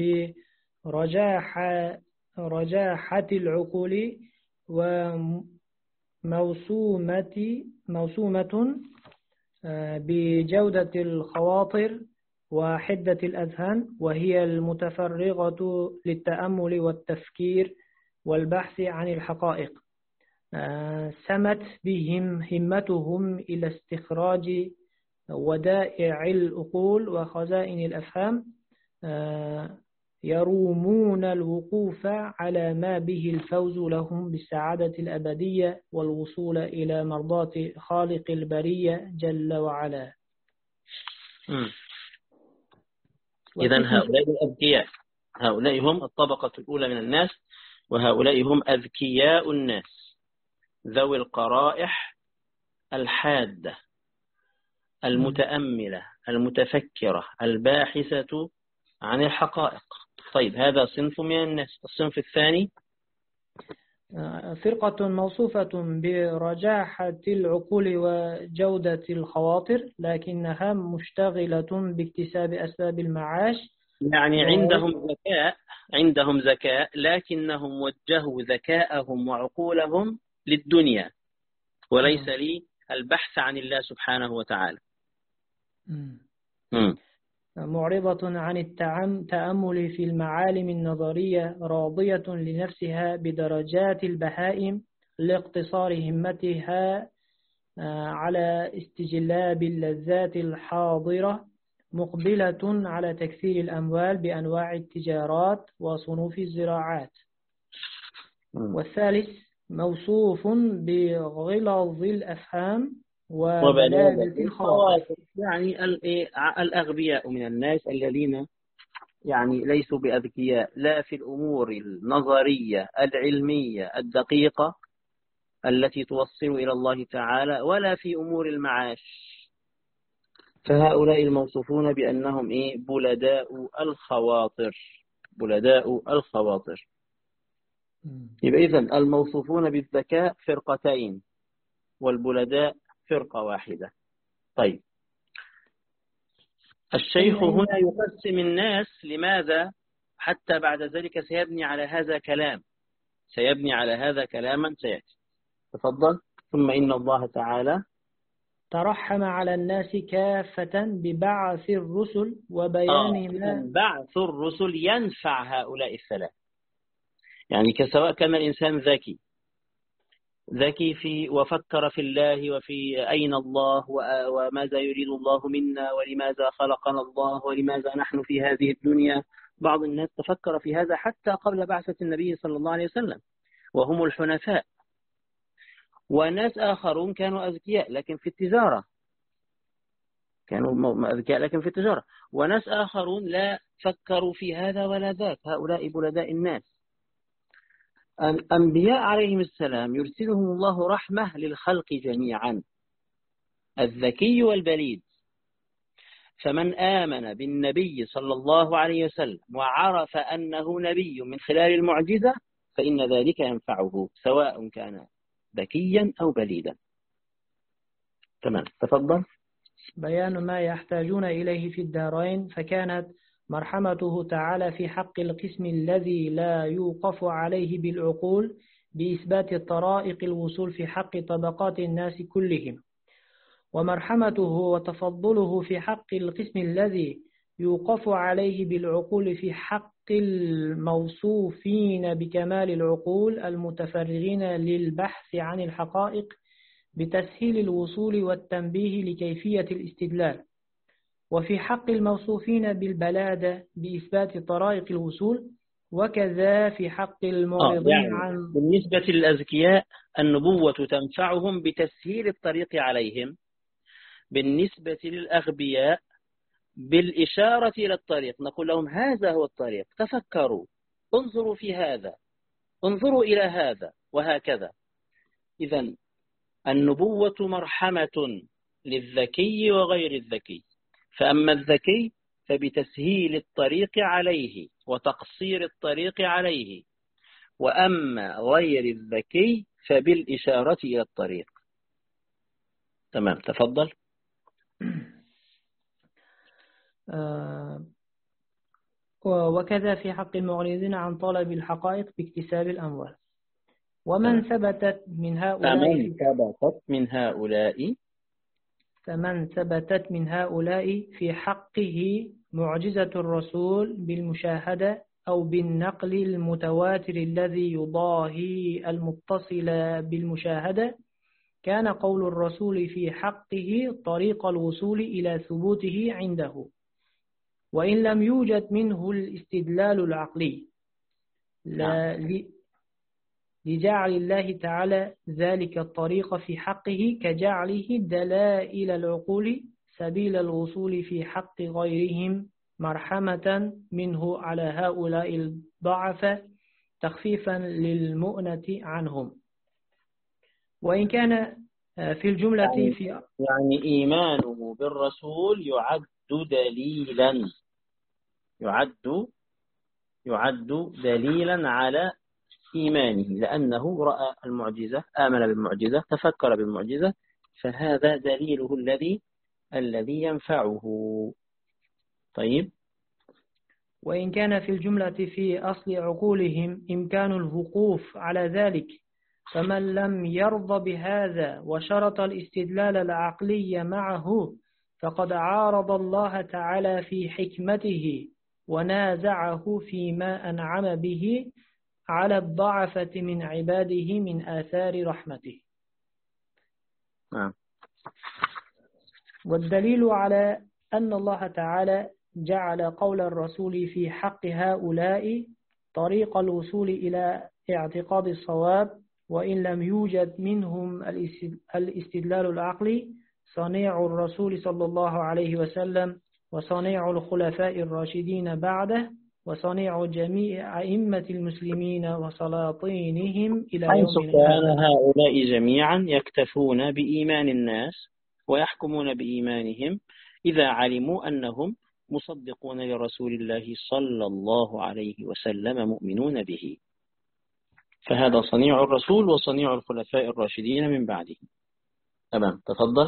Speaker 3: برجاحة العقول وموسومة بجودة الخواطر وحدة الأذهان، وهي المتفرغة للتأمل والتفكير والبحث عن الحقائق. سمت بهم همتهم إلى استخراج ودائع العقول وخزائن الأفهام يرومون الوقوف على ما به الفوز لهم بالسعادة الأبدية والوصول إلى مرضاة خالق البرية جل وعلا.
Speaker 1: إذن هؤلاء الأذكياء، هؤلاء هم الطبقة الأولى من الناس، وهؤلاء هم أذكياء الناس ذوي القرائح الحادة المتأملة المتفكرة الباحثة عن الحقائق. طيب، هذا صنف من الناس. الصنف الثاني
Speaker 3: فرقة موصوفة برجاحة العقول وجودة الخواطر، لكنها مشتغلة باكتساب أسباب المعاش.
Speaker 1: يعني عندهم ذكاء لكنهم وجهوا ذكاءهم وعقولهم للدنيا وليس للبحث عن الله سبحانه وتعالى.
Speaker 3: معرضة عن التأمل في المعالم النظرية، راضية لنفسها بدرجات البهائم لاقتصار همتها على استجلاب اللذات الحاضرة، مقبلة على تكثير الأموال بأنواع التجارات وصنوف الزراعات. والثالث موصوف بغلظ الأفهام وبلادة الخواطر،
Speaker 1: يعني الأغبياء من الناس الذين يعني ليسوا بأذكياء لا في الأمور النظرية العلمية الدقيقة التي توصل إلى الله تعالى ولا في أمور المعاش. فهؤلاء الموصوفون بأنهم بلداء الخواطر، بلداء الخواطر. يبقى إذن الموصوفون بالذكاء فرقتين والبلداء فرقة واحدة. طيب، الشيخ هنا يقسم الناس. لماذا؟ حتى بعد ذلك سيبني على هذا كلاما سيأتي. تفضل. ثم إن الله تعالى
Speaker 3: ترحم على الناس كافة ببعث الرسل وبيان ما
Speaker 1: بعث الرسل ينفع هؤلاء الثلاث. يعني سواء كان الإنسان ذكي في وفكر في الله وفي أين الله وماذا يريد الله منا ولماذا خلقنا الله ولماذا نحن في هذه الدنيا. بعض الناس تفكر في هذا حتى قبل بعثة النبي صلى الله عليه وسلم وهم الحنفاء. وناس آخرون كانوا أذكياء لكن في التجارة، وناس آخرون لا فكروا في هذا ولا ذاك. هؤلاء بلداء الناس. الأنبياء عليهم السلام يرسلهم الله رحمة للخلق جميعا، الذكي والبليد. فمن آمن بالنبي صلى الله عليه وسلم وعرف أنه نبي من خلال المعجزة فإن ذلك ينفعه سواء كان ذكيا أو بليدا. تمام. تفضل.
Speaker 3: بيان ما يحتاجون إليه في الدارين، فكانت مرحمته تعالى في حق القسم الذي لا يوقف عليه بالعقول بإثبات طرائق الوصول في حق طبقات الناس كلهم، ومرحمته وتفضله في حق القسم الذي يوقف عليه بالعقول في حق الموصوفين بكمال العقول المتفرغين للبحث عن الحقائق بتسهيل الوصول والتنبيه لكيفية الاستدلال، وفي حق الموصوفين بالبلادة بإثبات طرائق الوصول، وكذا في حق المعرضين عن.
Speaker 1: بالنسبة للأذكياء النبوة تنفعهم بتسهيل الطريق عليهم، بالنسبة للأغبياء بالإشارة إلى الطريق. نقول لهم هذا هو الطريق، تفكروا، انظروا في هذا، انظروا إلى هذا، وهكذا. إذن النبوة مرحمة للذكي وغير الذكي. فأما الذكي فبتسهيل الطريق عليه وتقصير الطريق عليه، وأما غير الذكي فبالإشارة إلى الطريق. تمام. تفضل.
Speaker 3: وكذا في حق المعرضين عن طلب الحقائق باكتساب الأموال. ومن ثبتت من هؤلاء في حقه معجزة الرسول بالمشاهدة أو بالنقل المتواتر الذي يضاهي المتصل بالمشاهدة، كان قول الرسول في حقه طريق الوصول إلى ثبوته عنده. وإن لم يوجد منه الاستدلال العقلي لجعل الله تعالى ذلك الطريق في حقه كجعله دلائل العقول سبيل الوصول في حق غيرهم مرحمة منه على هؤلاء الضعف تخفيفا للمؤنة عنهم. وإن كان في الجملة
Speaker 1: يعني إيمانه بالرسول يعد دليلا، يعد دليلا على إيمانه، لأنه رأى المعجزة، آمن بالمعجزة، تفكر بالمعجزة، فهذا دليله الذي ينفعه. طيب.
Speaker 3: وإن كان في الجملة في أصل عقولهم إمكان الوقوف على ذلك، فمن لم يرضى بهذا وشرط الاستدلال العقلي معه فقد عارض الله تعالى في حكمته ونازعه فيما أنعم به على الضعفة من عباده من آثار رحمته. والدليل على أن الله تعالى جعل قول الرسول في حق هؤلاء طريق الوصول إلى اعتقاد الصواب وإن لم يوجد منهم الاستدلال العقلي صنيع الرسول صلى الله عليه وسلم وصنيع الخلفاء الراشدين بعده وصنيع جميع أئمة المسلمين وسلاطينهم إلى يوم
Speaker 1: كان هؤلاء جميعا يكتفون بإيمان الناس ويحكمون بإيمانهم إذا علموا أنهم مصدقون لرسول الله صلى الله عليه وسلم مؤمنون به، فهذا صنيع الرسول وصنيع الخلفاء الراشدين من بعده. تمام، تفضل.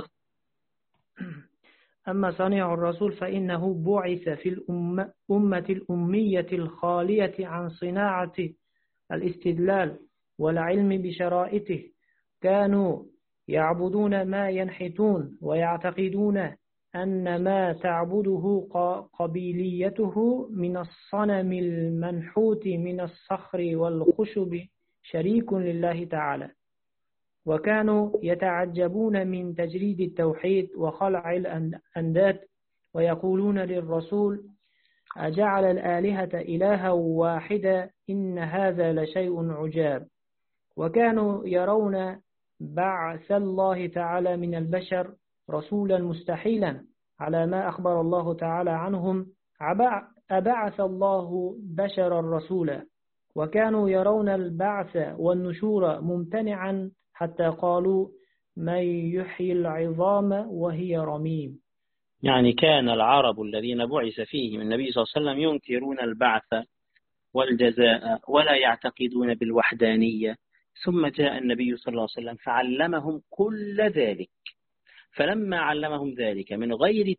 Speaker 3: أما صنيع الرسول فإنه بعث في الأمة الأمية الخالية عن صناعة الاستدلال والعلم بشرائطه، كانوا يعبدون ما ينحتون ويعتقدون أن ما تعبده قبيليته من الصنم المنحوت من الصخر والخشب شريك لله تعالى، وكانوا يتعجبون من تجريد التوحيد وخلع الأنداد ويقولون للرسول أجعل الآلهة إلها واحدا إن هذا لشيء عجاب. وكانوا يرون بعث الله تعالى من البشر رسولا مستحيلا على ما أخبر الله تعالى عنهم، أبعث الله بشرا رسولا، وكانوا يرون البعث والنشور ممتنعا حتى قالوا من يحيي العظام وهي رميم.
Speaker 1: يعني كان العرب الذين بعث فيهم النبي صلى الله عليه وسلم ينكرون البعث والجزاء ولا يعتقدون بالوحدانية، ثم جاء النبي صلى الله عليه وسلم فعلمهم كل ذلك، فلما علمهم ذلك من غير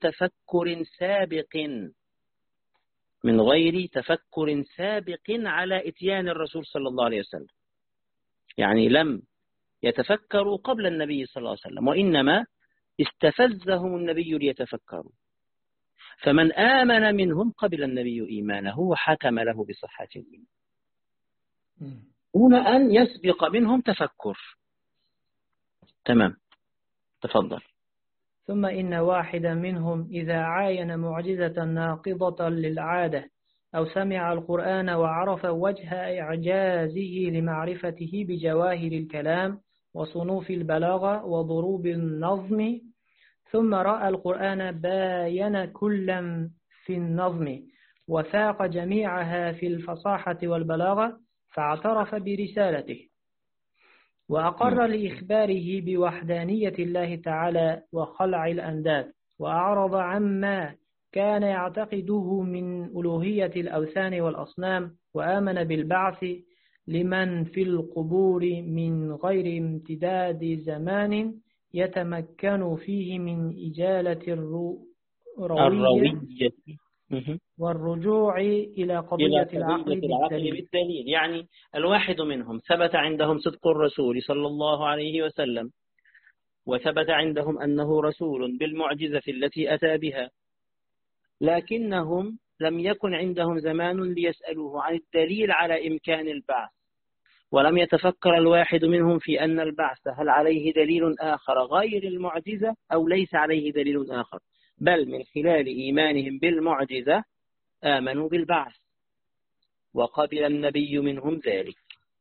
Speaker 1: تفكر سابق على إتيان الرسول صلى الله عليه وسلم، يعني لم يتفكروا قبل النبي صلى الله عليه وسلم، وإنما استفزهم النبي ليتفكروا، فمن آمن منهم قبل النبي إيمانه وحكم له بصحة الإيمان دون أن يسبق منهم تفكر. تمام، تفضل.
Speaker 3: ثم إن واحدا منهم إذا عاين معجزة ناقضة للعادة أو سمع القرآن وعرف وجه إعجازه لمعرفته بجواهر الكلام وصنوف البلاغة وضروب النظم، ثم رأى القرآن باين كلا في النظم وثاق جميعها في الفصاحة والبلاغة، فاعترف برسالته وأقر لإخباره بوحدانية الله تعالى وخلع الأنداد، وأعرض عما كان يعتقده من ألوهية الأوثان والأصنام، وآمن بالبعث لمن في القبور من غير امتداد زمان يتمكن فيه من إجالة الروية والرجوع إلى قضية العقل
Speaker 1: بالدليل. يعني الواحد منهم ثبت عندهم صدق الرسول صلى الله عليه وسلم، وثبت عندهم أنه رسول بالمعجزة التي أتى بها، لكنهم لم يكن عندهم زمان ليسألوه عن الدليل على إمكان البعث، ولم يتفكر الواحد منهم في أن البعث هل عليه دليل آخر غير المعجزة أو ليس عليه دليل آخر، بل من خلال إيمانهم بالمعجزة آمنوا بالبعث وقبل النبي منهم ذلك.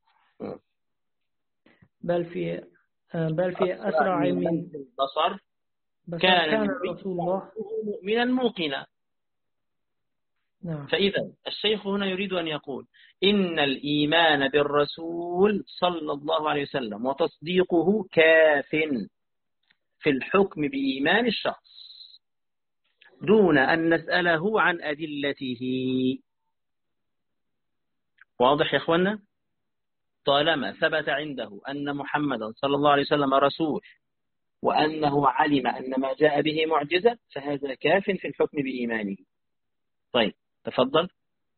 Speaker 3: بل في أسرع من
Speaker 1: البصر كان رسول الله مؤمنا موقنا.
Speaker 3: نعم.
Speaker 1: فإذا الشيخ هنا يريد أن يقول إن الإيمان بالرسول صلى الله عليه وسلم وتصديقه كاف في الحكم بإيمان الشخص دون أن نسأله عن أدلته. واضح يا أخوانا؟ طالما ثبت عنده أن محمدا صلى الله عليه وسلم رسول وأنه علم أن ما جاء به معجزة فهذا كاف في الحكم بإيمانه. طيب تفضل.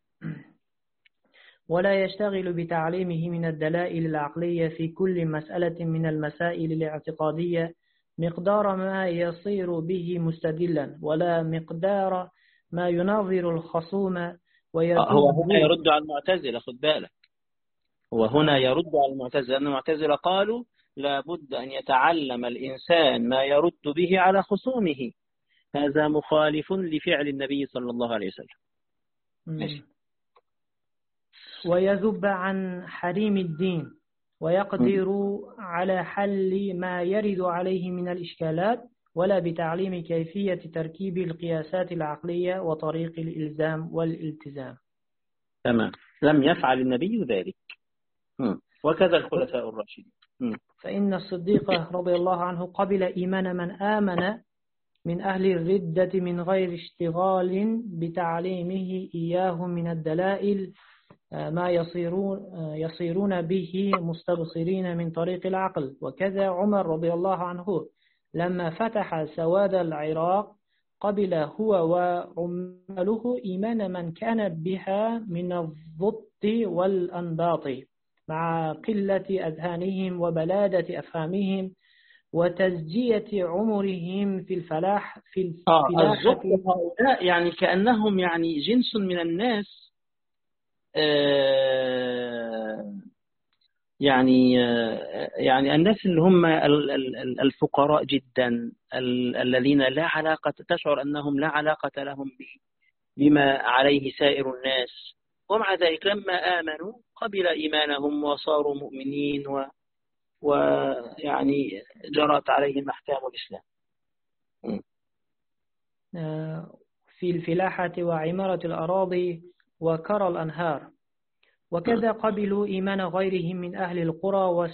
Speaker 3: ولا يشتغل بتعليمه من الدلائل العقلية في كل مسألة من المسائل الاعتقادية مقدار ما يصير به مستدلا، ولا مقدار ما يناظر الخصوم
Speaker 1: هو هنا يرد على المعتزلة. خد بالك، هو هنا يرد على المعتزلة، لأن المعتزلة قالوا لابد أن يتعلم الإنسان ما يرد به على خصومه. هذا مخالف لفعل النبي صلى الله عليه وسلم.
Speaker 3: ويذب عن حريم الدين ويقدر على حل ما يرد عليه من الإشكالات، ولا بتعليم كيفية تركيب القياسات العقلية وطريق الإلزام والالتزام.
Speaker 1: تمام، لم يفعل النبي ذلك، وكذا الخلفاء الراشدين.
Speaker 3: فإن الصديق رضي الله عنه قبل إيمان من آمن من أهل الردة من غير اشتغال بتعليمه إياهم من الدلائل ما يصيرون به مستبصرين من طريق العقل. وكذا عمر رضي الله عنه لما فتح سواد العراق قبل هو وعمله إيمان من كان بها من الضبط والأنباط مع قلة أذهانهم وبلادة أفهامهم وتزجية عمرهم في الفلاح في
Speaker 1: الضبط هؤلاء يعني كأنهم يعني جنس من الناس، يعني الناس اللي هم الفقراء جدا الذين لا علاقة، تشعر أنهم لا علاقة لهم بما عليه سائر الناس، ومع ذلك لما آمنوا قبل إيمانهم وصاروا مؤمنين ويعني جرت عليهم أحكام الإسلام.
Speaker 3: في الفلاحة وعمارة الأراضي وكرى الأنهار. وكذا قبلوا إيمان غيرهم من أهل القرى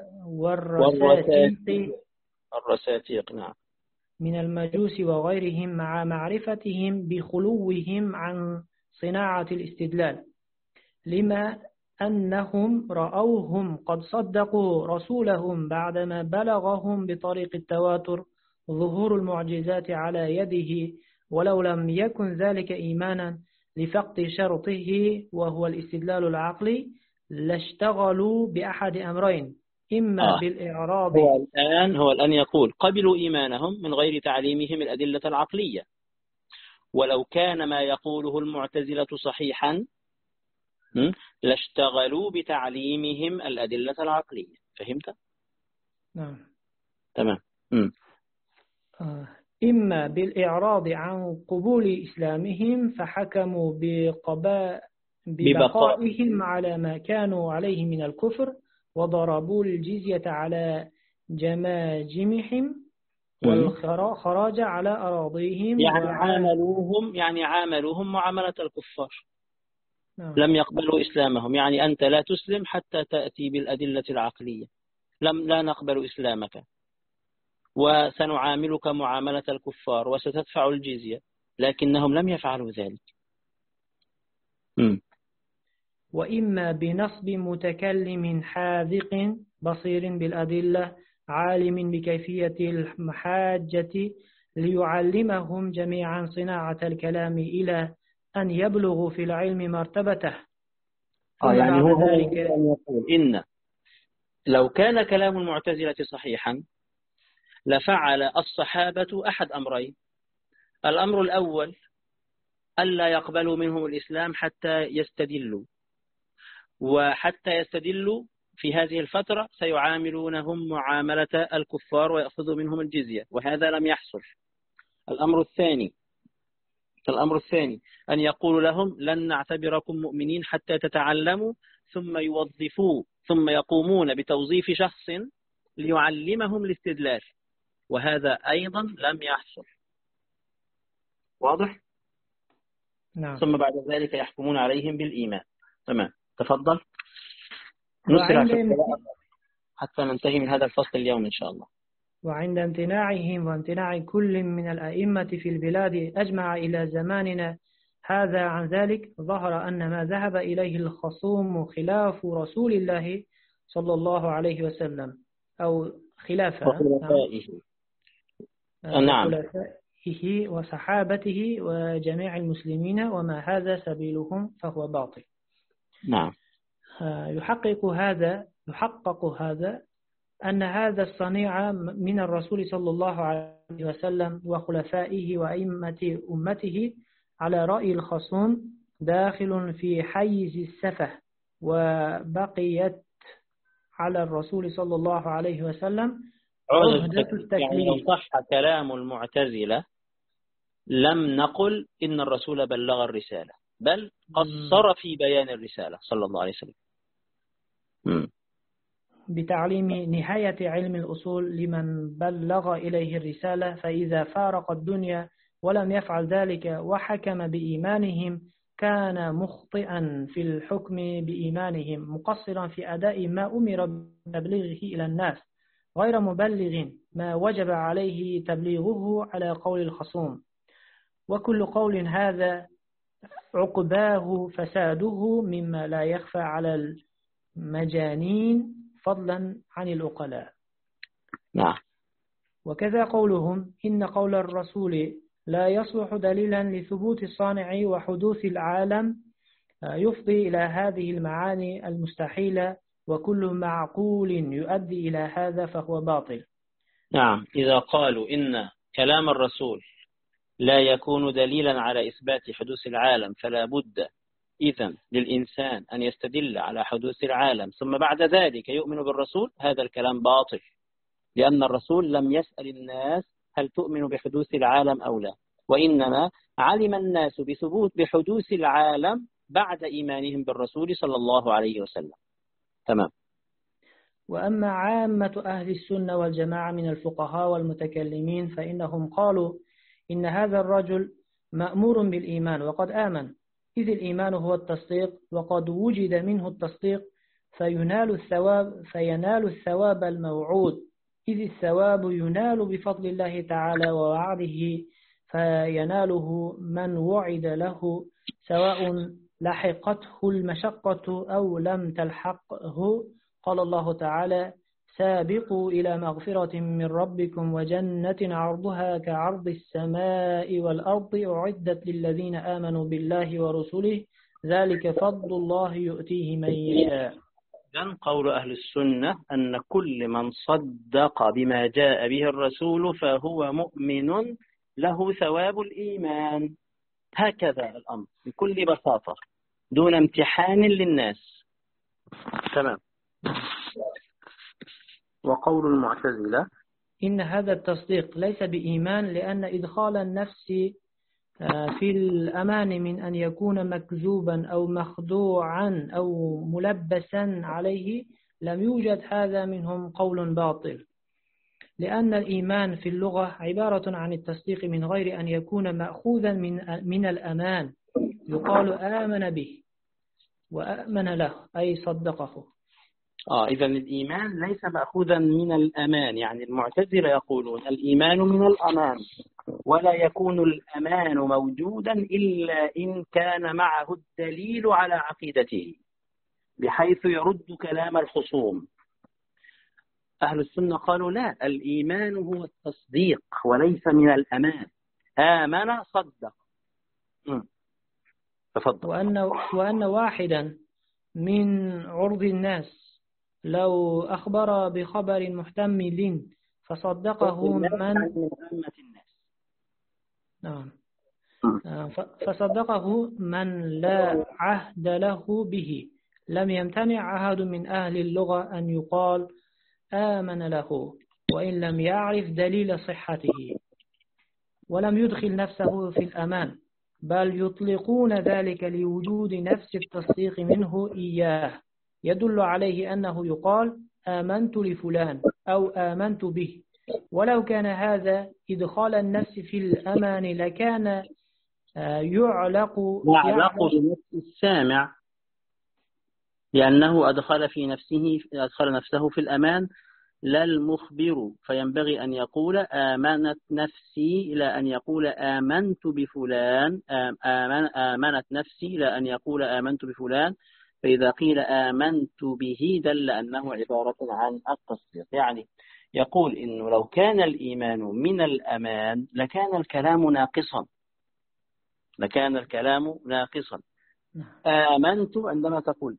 Speaker 1: والرساتيق نعم
Speaker 3: من المجوس وغيرهم مع معرفتهم بخلوهم عن صناعة الاستدلال، لما أنهم رأوهم قد صدقوا رسولهم بعدما بلغهم بطريق التواتر ظهور المعجزات على يده، ولو لم يكن ذلك إيمانا لفقد شرطه وهو الاستدلال العقلي لاشتغلوا بأحد أمرين، إما بالإعراض.
Speaker 1: هو الآن يقول قبلوا إيمانهم من غير تعليمهم الأدلة العقلية، ولو كان ما يقوله المعتزلة صحيحا لاشتغلوا بتعليمهم الأدلة العقلية. فهمت؟
Speaker 3: نعم
Speaker 1: تمام.
Speaker 3: إما بالإعراض عن قبول إسلامهم فحكموا ببقائهم على ما كانوا عليه من الكفر وضربوا الجزية على جماجمهم والخراج على أراضيهم،
Speaker 1: يعني عاملوهم معاملة الكفار. لم يقبلوا إسلامهم، يعني أنت لا تسلم حتى تأتي بالأدلة العقلية، لا نقبل إسلامك وسنعاملك معاملة الكفار وستدفع الجزية، لكنهم لم يفعلوا ذلك.
Speaker 3: وإما بنصب متكلم حاذق بصير بالأدلة عالم بكيفية المحاجة ليعلمهم جميعا صناعة الكلام إلى أن يبلغوا في العلم مرتبته.
Speaker 1: يعني هو ذلك يقول إن لو كان كلام المعتزلة صحيحا لفعل الصحابة أحد أمرين. الأمر الأول ألا يقبلوا منهم الإسلام حتى يستدلوا، وحتى يستدلوا في هذه الفترة سيعاملونهم معاملة الكفار ويأخذوا منهم الجزية، وهذا لم يحصل. الأمر الثاني الأمر الثاني أن يقول لهم لن نعتبركم مؤمنين حتى تتعلموا، ثم يقومون بتوظيف شخص ليعلمهم الاستدلال، وهذا أيضا لم يحصل. واضح؟
Speaker 3: نعم.
Speaker 1: ثم بعد ذلك يحكمون عليهم بالإيمان. تمام، تفضل. نسرع في القراءة حتى ننتهي من هذا الفصل اليوم إن شاء الله.
Speaker 3: وعند امتناعهم وامتناع كل من الأئمة في البلاد أجمع إلى زماننا هذا عن ذلك، ظهر أن ما ذهب إليه الخصوم خلاف رسول الله صلى الله عليه وسلم، أو خلافه خلافائه وصحابته وجميع المسلمين، وما هذا سبيلهم فهو باطل.
Speaker 1: نعم.
Speaker 3: يحقق هذا أن هذا الصنيع من الرسول صلى الله عليه وسلم وخلفائه وأئمة أمته على رأي الخصوم داخل في حيز السفه، وبقيت على الرسول صلى الله عليه وسلم عهدة التكليف.
Speaker 1: يعني لو صح كلام المعتزلة لم نقل إن الرسول بلغ الرسالة، بل قصر في بيان الرسالة صلى الله عليه وسلم
Speaker 3: بتعليم نهاية علم الأصول لمن بلغ إليه الرسالة، فإذا فارق الدنيا ولم يفعل ذلك وحكم بإيمانهم كان مخطئا في الحكم بإيمانهم، مقصرا في أداء ما أمر بتبليغه إلى الناس، غير مبلغ ما وجب عليه تبليغه على قول الخصوم. وكل قول هذا عقباه فساده مما لا يخفى على المجانين فضلا عن العقلاء.
Speaker 1: نعم.
Speaker 3: وكذا قولهم إن قول الرسول لا يصلح دليلا لثبوت الصانع وحدوث العالم يفضي إلى هذه المعاني المستحيلة، وكل معقول يؤدي إلى هذا فهو باطل.
Speaker 1: نعم. إذا قالوا إن كلام الرسول لا يكون دليلا على إثبات حدوث العالم، فلا بد إذن للإنسان أن يستدل على حدوث العالم ثم بعد ذلك يؤمن بالرسول، هذا الكلام باطل، لأن الرسول لم يسأل الناس هل تؤمن بحدوث العالم أو لا، وإنما علم الناس بحدوث العالم بعد إيمانهم بالرسول صلى الله عليه وسلم. تمام.
Speaker 3: وأما عامة أهل السنة والجماعة من الفقهاء والمتكلمين فإنهم قالوا إن هذا الرجل مأمور بالإيمان وقد آمن، إذ الإيمان هو التصديق، وقد وجد منه التصديق فينال الثواب الموعود، إذ الثواب ينال بفضل الله تعالى ووعده، فيناله من وعد له سواء لحقته المشقة أو لم تلحقه. قال الله تعالى: سابقوا إلى مغفرة من ربكم وجنة عرضها كعرض السماء والأرض أعدت للذين آمنوا بالله ورسله ذلك فضل الله يؤتيه من يشاء.
Speaker 1: إذن قول أهل السنة أن كل من صدق بما جاء به الرسول فهو مؤمن له ثواب الإيمان. هكذا الأمر بكل بساطة دون امتحان للناس. تمام. وقول المعتزلة
Speaker 3: إن هذا التصديق ليس بإيمان، لأن إدخال النفس في الأمان من أن يكون مكذوبا أو مخدوعا أو ملبسا عليه لم يوجد هذا منهم قول باطل، لأن الإيمان في اللغة عبارة عن التصديق من غير أن يكون مأخوذا من الأمان. يقال آمن به وآمن له أي صدقه.
Speaker 1: إذن الإيمان ليس مأخوذا من الأمان، يعني المعتزلة يقولون الإيمان من الأمان، ولا يكون الأمان موجودا إلا إن كان معه الدليل على عقيدته بحيث يرد كلام الخصوم. أهل السنة قالوا لا، الإيمان هو التصديق وليس من الأمان. آمن صدق. تفضل.
Speaker 3: وأن واحدا من عرض الناس لو أخبر بخبر محتمل فصدقه من لا عهد له به لم يمتنع عهد من أهل اللغة أن يقال آمن له وإن لم يعرف دليل صحته ولم يدخل نفسه في الأمان، بل يطلقون ذلك لوجود نفس التصديق منه إياه، يدل عليه أنه يقال آمنت لفلان أو آمنت به. ولو كان هذا إدخال النفس في الأمان لكان يعلق
Speaker 1: بنفس السامع، لأنه أدخل نفسه في الأمان لا المخبر، فينبغي أن يقول آمنت نفسي إلى أن يقول آمنت بفلان، آمنت نفسي إلى أن يقول آمنت بفلان. فإذا قيل آمنت به دل أنه عبارة عن التصديق. يعني يقول إنه لو كان الإيمان من الأمان لكان الكلام ناقصا، آمنت عندما تقول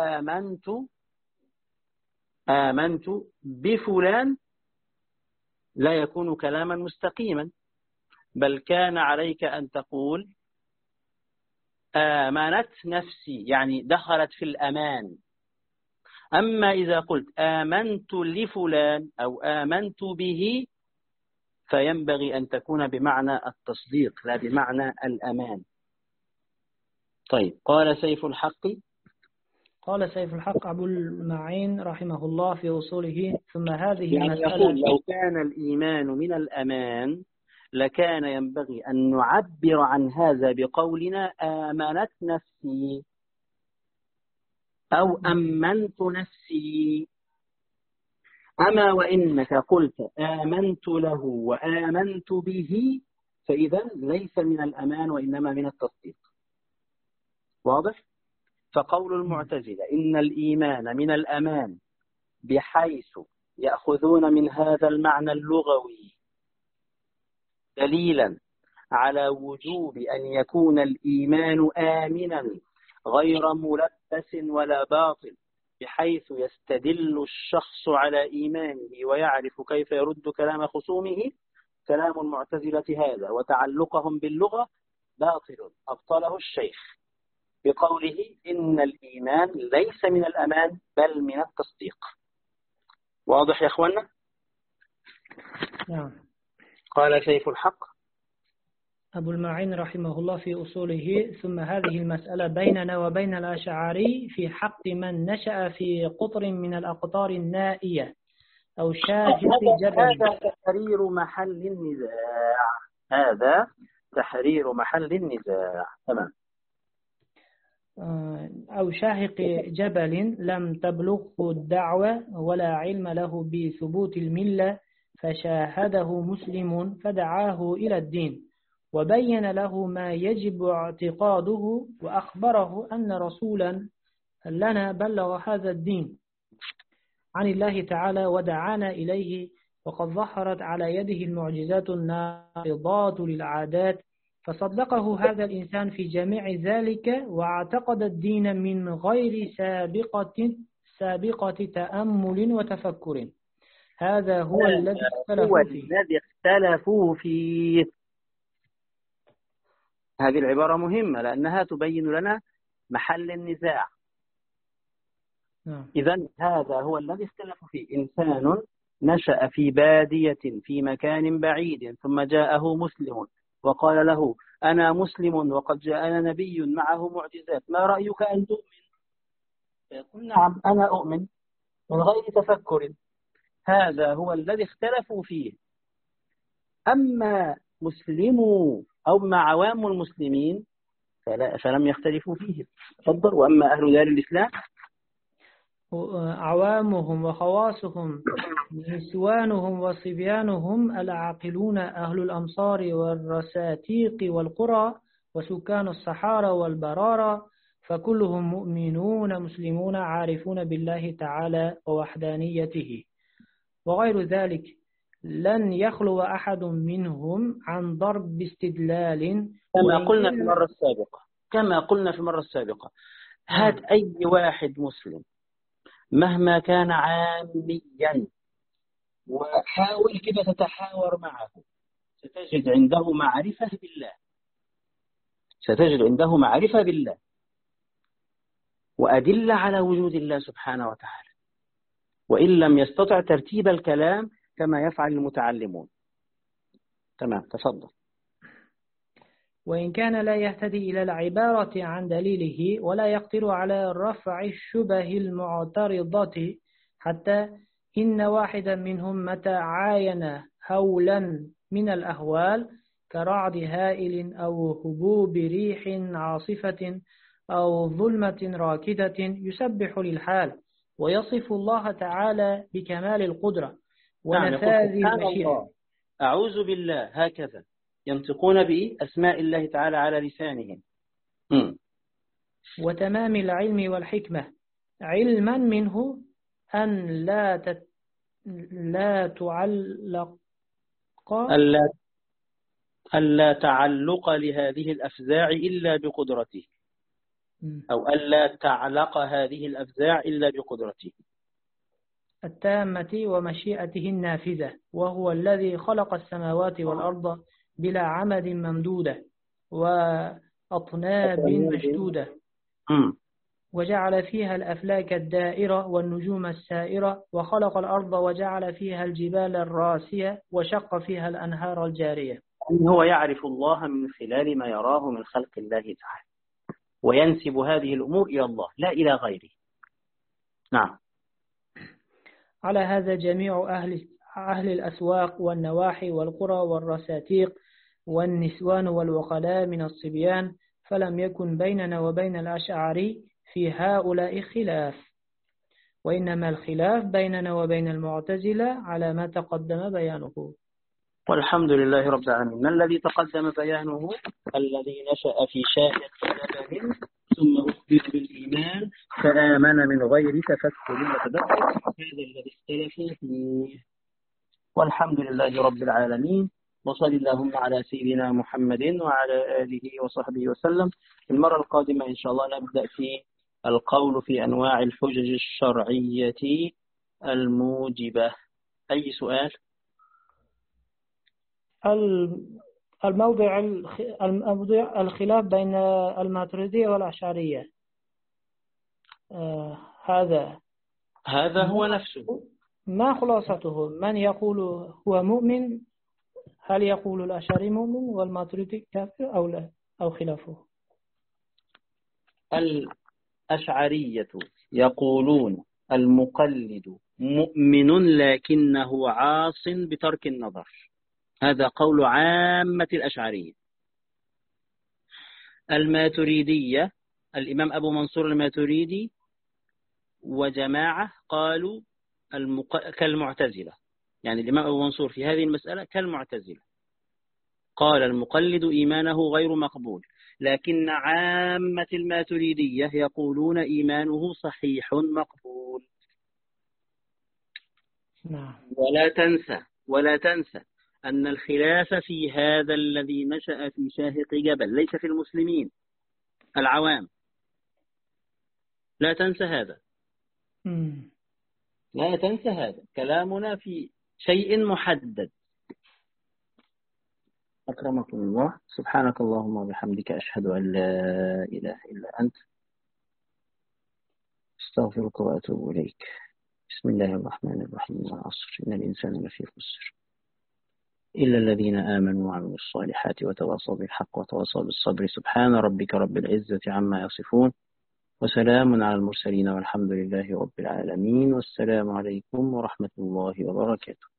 Speaker 1: آمنت بفلان لا يكون كلاما مستقيما، بل كان عليك أن تقول آمنت نفسي، يعني دخلت في الأمان. أما إذا قلت آمنت لفلان أو آمنت به فينبغي أن تكون بمعنى التصديق لا بمعنى الأمان. طيب، قال سيف الحق
Speaker 3: أبو المعين رحمه الله في أصوله: ثم هذه
Speaker 1: يعني
Speaker 3: المسألة،
Speaker 1: يقول لو كان الإيمان من الأمان لكان ينبغي أن نعبر عن هذا بقولنا آمنت نفسي أو أمنت نفسي. أما وإنك قلت آمنت له وآمنت به فإذا ليس من الأمان وإنما من التصديق. واضح؟ فقول المعتزلة إن الإيمان من الأمان بحيث يأخذون من هذا المعنى اللغوي دليلا على وجوب أن يكون الإيمان آمنا غير ملبس ولا باطل، بحيث يستدل الشخص على إيمانه ويعرف كيف يرد كلام خصومه. كلام المعتزلة هذا وتعلقهم باللغة باطل أبطله الشيخ بقوله إن الإيمان ليس من الأمان بل من التصديق. واضح يا أخوانا؟
Speaker 3: نعم.
Speaker 1: قال سيف الحق
Speaker 3: أبو المعين رحمه الله في أصوله: ثم هذه المسألة بيننا وبين الأشعري في حق من نشأ في قطر من الأقطار النائية أو شاهق جبل.
Speaker 1: هذا تحرير محل النزاع. تمام.
Speaker 3: أو شاهق جبل لم تبلغه الدعوة ولا علم له بثبوت الملة، فشاهده مسلم فدعاه إلى الدين وبين له ما يجب اعتقاده وأخبره أن رسولا لنا بلغ هذا الدين عن الله تعالى ودعانا إليه، وقد ظهرت على يده المعجزات الناقضات للعادات، فصدقه هذا الإنسان في جميع ذلك واعتقد الدين من غير سابقة تأمل وتفكر. هذا هو الذي
Speaker 1: اختلفوا فيه. هذه العبارة مهمة لأنها تبين لنا محل النزاع. إذن هذا هو الذي اختلفوا فيه. إنسان نشأ في بادية في مكان بعيد ثم جاءه مسلم وقال له أنا مسلم وقد جاءنا نبي معه معجزات، ما رأيك أن تؤمن؟ فيقول نعم أنا أؤمن من غير تفكر. هذا هو الذي اختلفوا فيه. أما مسلموا أو مع عوام المسلمين فلم يختلفوا فيه. تفضل. وأما أهل دار الإسلام
Speaker 3: عوامهم وخواصهم نسوانهم وصبيانهم العاقلون أهل الأمصار والرساتيق والقرى وسكان الصحارى والبرارى، فكلهم مؤمنون مسلمون عارفون بالله تعالى ووحدانيته وغير ذلك. لن يخلو أحد منهم عن ضرب استدلال
Speaker 1: كما قلنا في المرة السابقة. هات أي واحد مسلم مهما كان عاميا وحاول كده تتحاور معه ستجد عنده معرفة بالله وأدلة على وجود الله سبحانه وتعالى، وإن لم يستطع ترتيب الكلام كما يفعل المتعلمون. تمام. تفضل.
Speaker 3: وإن كان لا يهتدي إلى العبارة عن دليله ولا يقدر على رفع الشبه المعترضة، حتى إن واحدا منهم متى عاين هولا من الأهوال كرعد هائل أو هبوب ريح عاصفة أو ظلمة راكدة يسبح للحال ويصف الله تعالى بكمال القدرة ونفاذ المشيئة.
Speaker 1: أعوذ بالله، هكذا ينطقون بأسماء الله تعالى على لسانهم.
Speaker 3: وتمام العلم والحكمة، علما منه أن لا تعلق
Speaker 1: ألا تعلق لهذه الأفزاع إلا بقدرته، أو ألا تعلق هذه الأفزاع إلا بقدرته
Speaker 3: التامة ومشيئته النافذة، وهو الذي خلق السماوات والأرض بلا عمد ممدودة وأطناب مشدودة، وجعل فيها الأفلاك الدائرة والنجوم السائرة، وخلق الأرض وجعل فيها الجبال الراسية وشق فيها الأنهار الجارية.
Speaker 1: هو يعرف الله من خلال ما يراه من خلق الله تعالى، وينسب هذه الأمور إلى الله لا إلى غيره. نعم.
Speaker 3: على هذا جميع أهل الأسواق والنواحي والقرى والرساتيق والنسوان والوقلاء من الصبيان، فلم يكن بيننا وبين الأشعري في هؤلاء خلاف، وإنما الخلاف بيننا وبين المعتزلة على ما تقدم بيانه.
Speaker 1: والحمد لله رب العالمين. ما الذي تقدم بيانه؟ الذي نشأ في شائق لبن ثم أخبر بالإيمان فآمن من غير تفكر وتدبر، هذا الذي اختلفوا فيه. والحمد لله رب العالمين، وصل اللهم على سيدنا محمد وعلى آله وصحبه وسلم. المرة القادمة إن شاء الله نبدأ في القول في أنواع الحجج الشرعية الموجبة. أي سؤال؟
Speaker 3: الموضع الخلاف بين الماتريدية والأشعرية،
Speaker 1: هذا هو نفسه.
Speaker 3: ما خلاصته؟ من يقول هو مؤمن؟ هل يقول الأشعري مؤمن والماتريدي كافر أو لا، أو خلافه؟
Speaker 1: الأشعرية يقولون المقلد مؤمن لكنه عاص بترك النظر، هذا قول عامة الأشعرية. الماتريدية الإمام أبو منصور الماتريدي وجماعة قالوا كالمعتزلة، يعني الإمام أبو منصور في هذه المسألة كالمعتزلة، قال المقلد إيمانه غير مقبول، لكن عامة الماتريدية يقولون إيمانه صحيح مقبول. ولا تنسى أن الخلاف في هذا الذي نشأ في شاهق جبل ليس في المسلمين العوام، لا تنسى هذا. لا تنسى هذا، كلامنا في شيء محدد. أكرمكم الله. سبحانك اللهم وبحمدك، أشهد أن لا إله إلا أنت، استغفرك وأتوب إليك. بسم الله الرحمن الرحيم. والعصر إن الإنسان لفي خسر إلا الذين آمنوا وعملوا الصالحات وتواصوا بالحق وتواصوا بالصبر. سبحان ربك رب العزة عما يصفون، وسلام على المرسلين، والحمد لله رب العالمين. والسلام عليكم ورحمة الله وبركاته.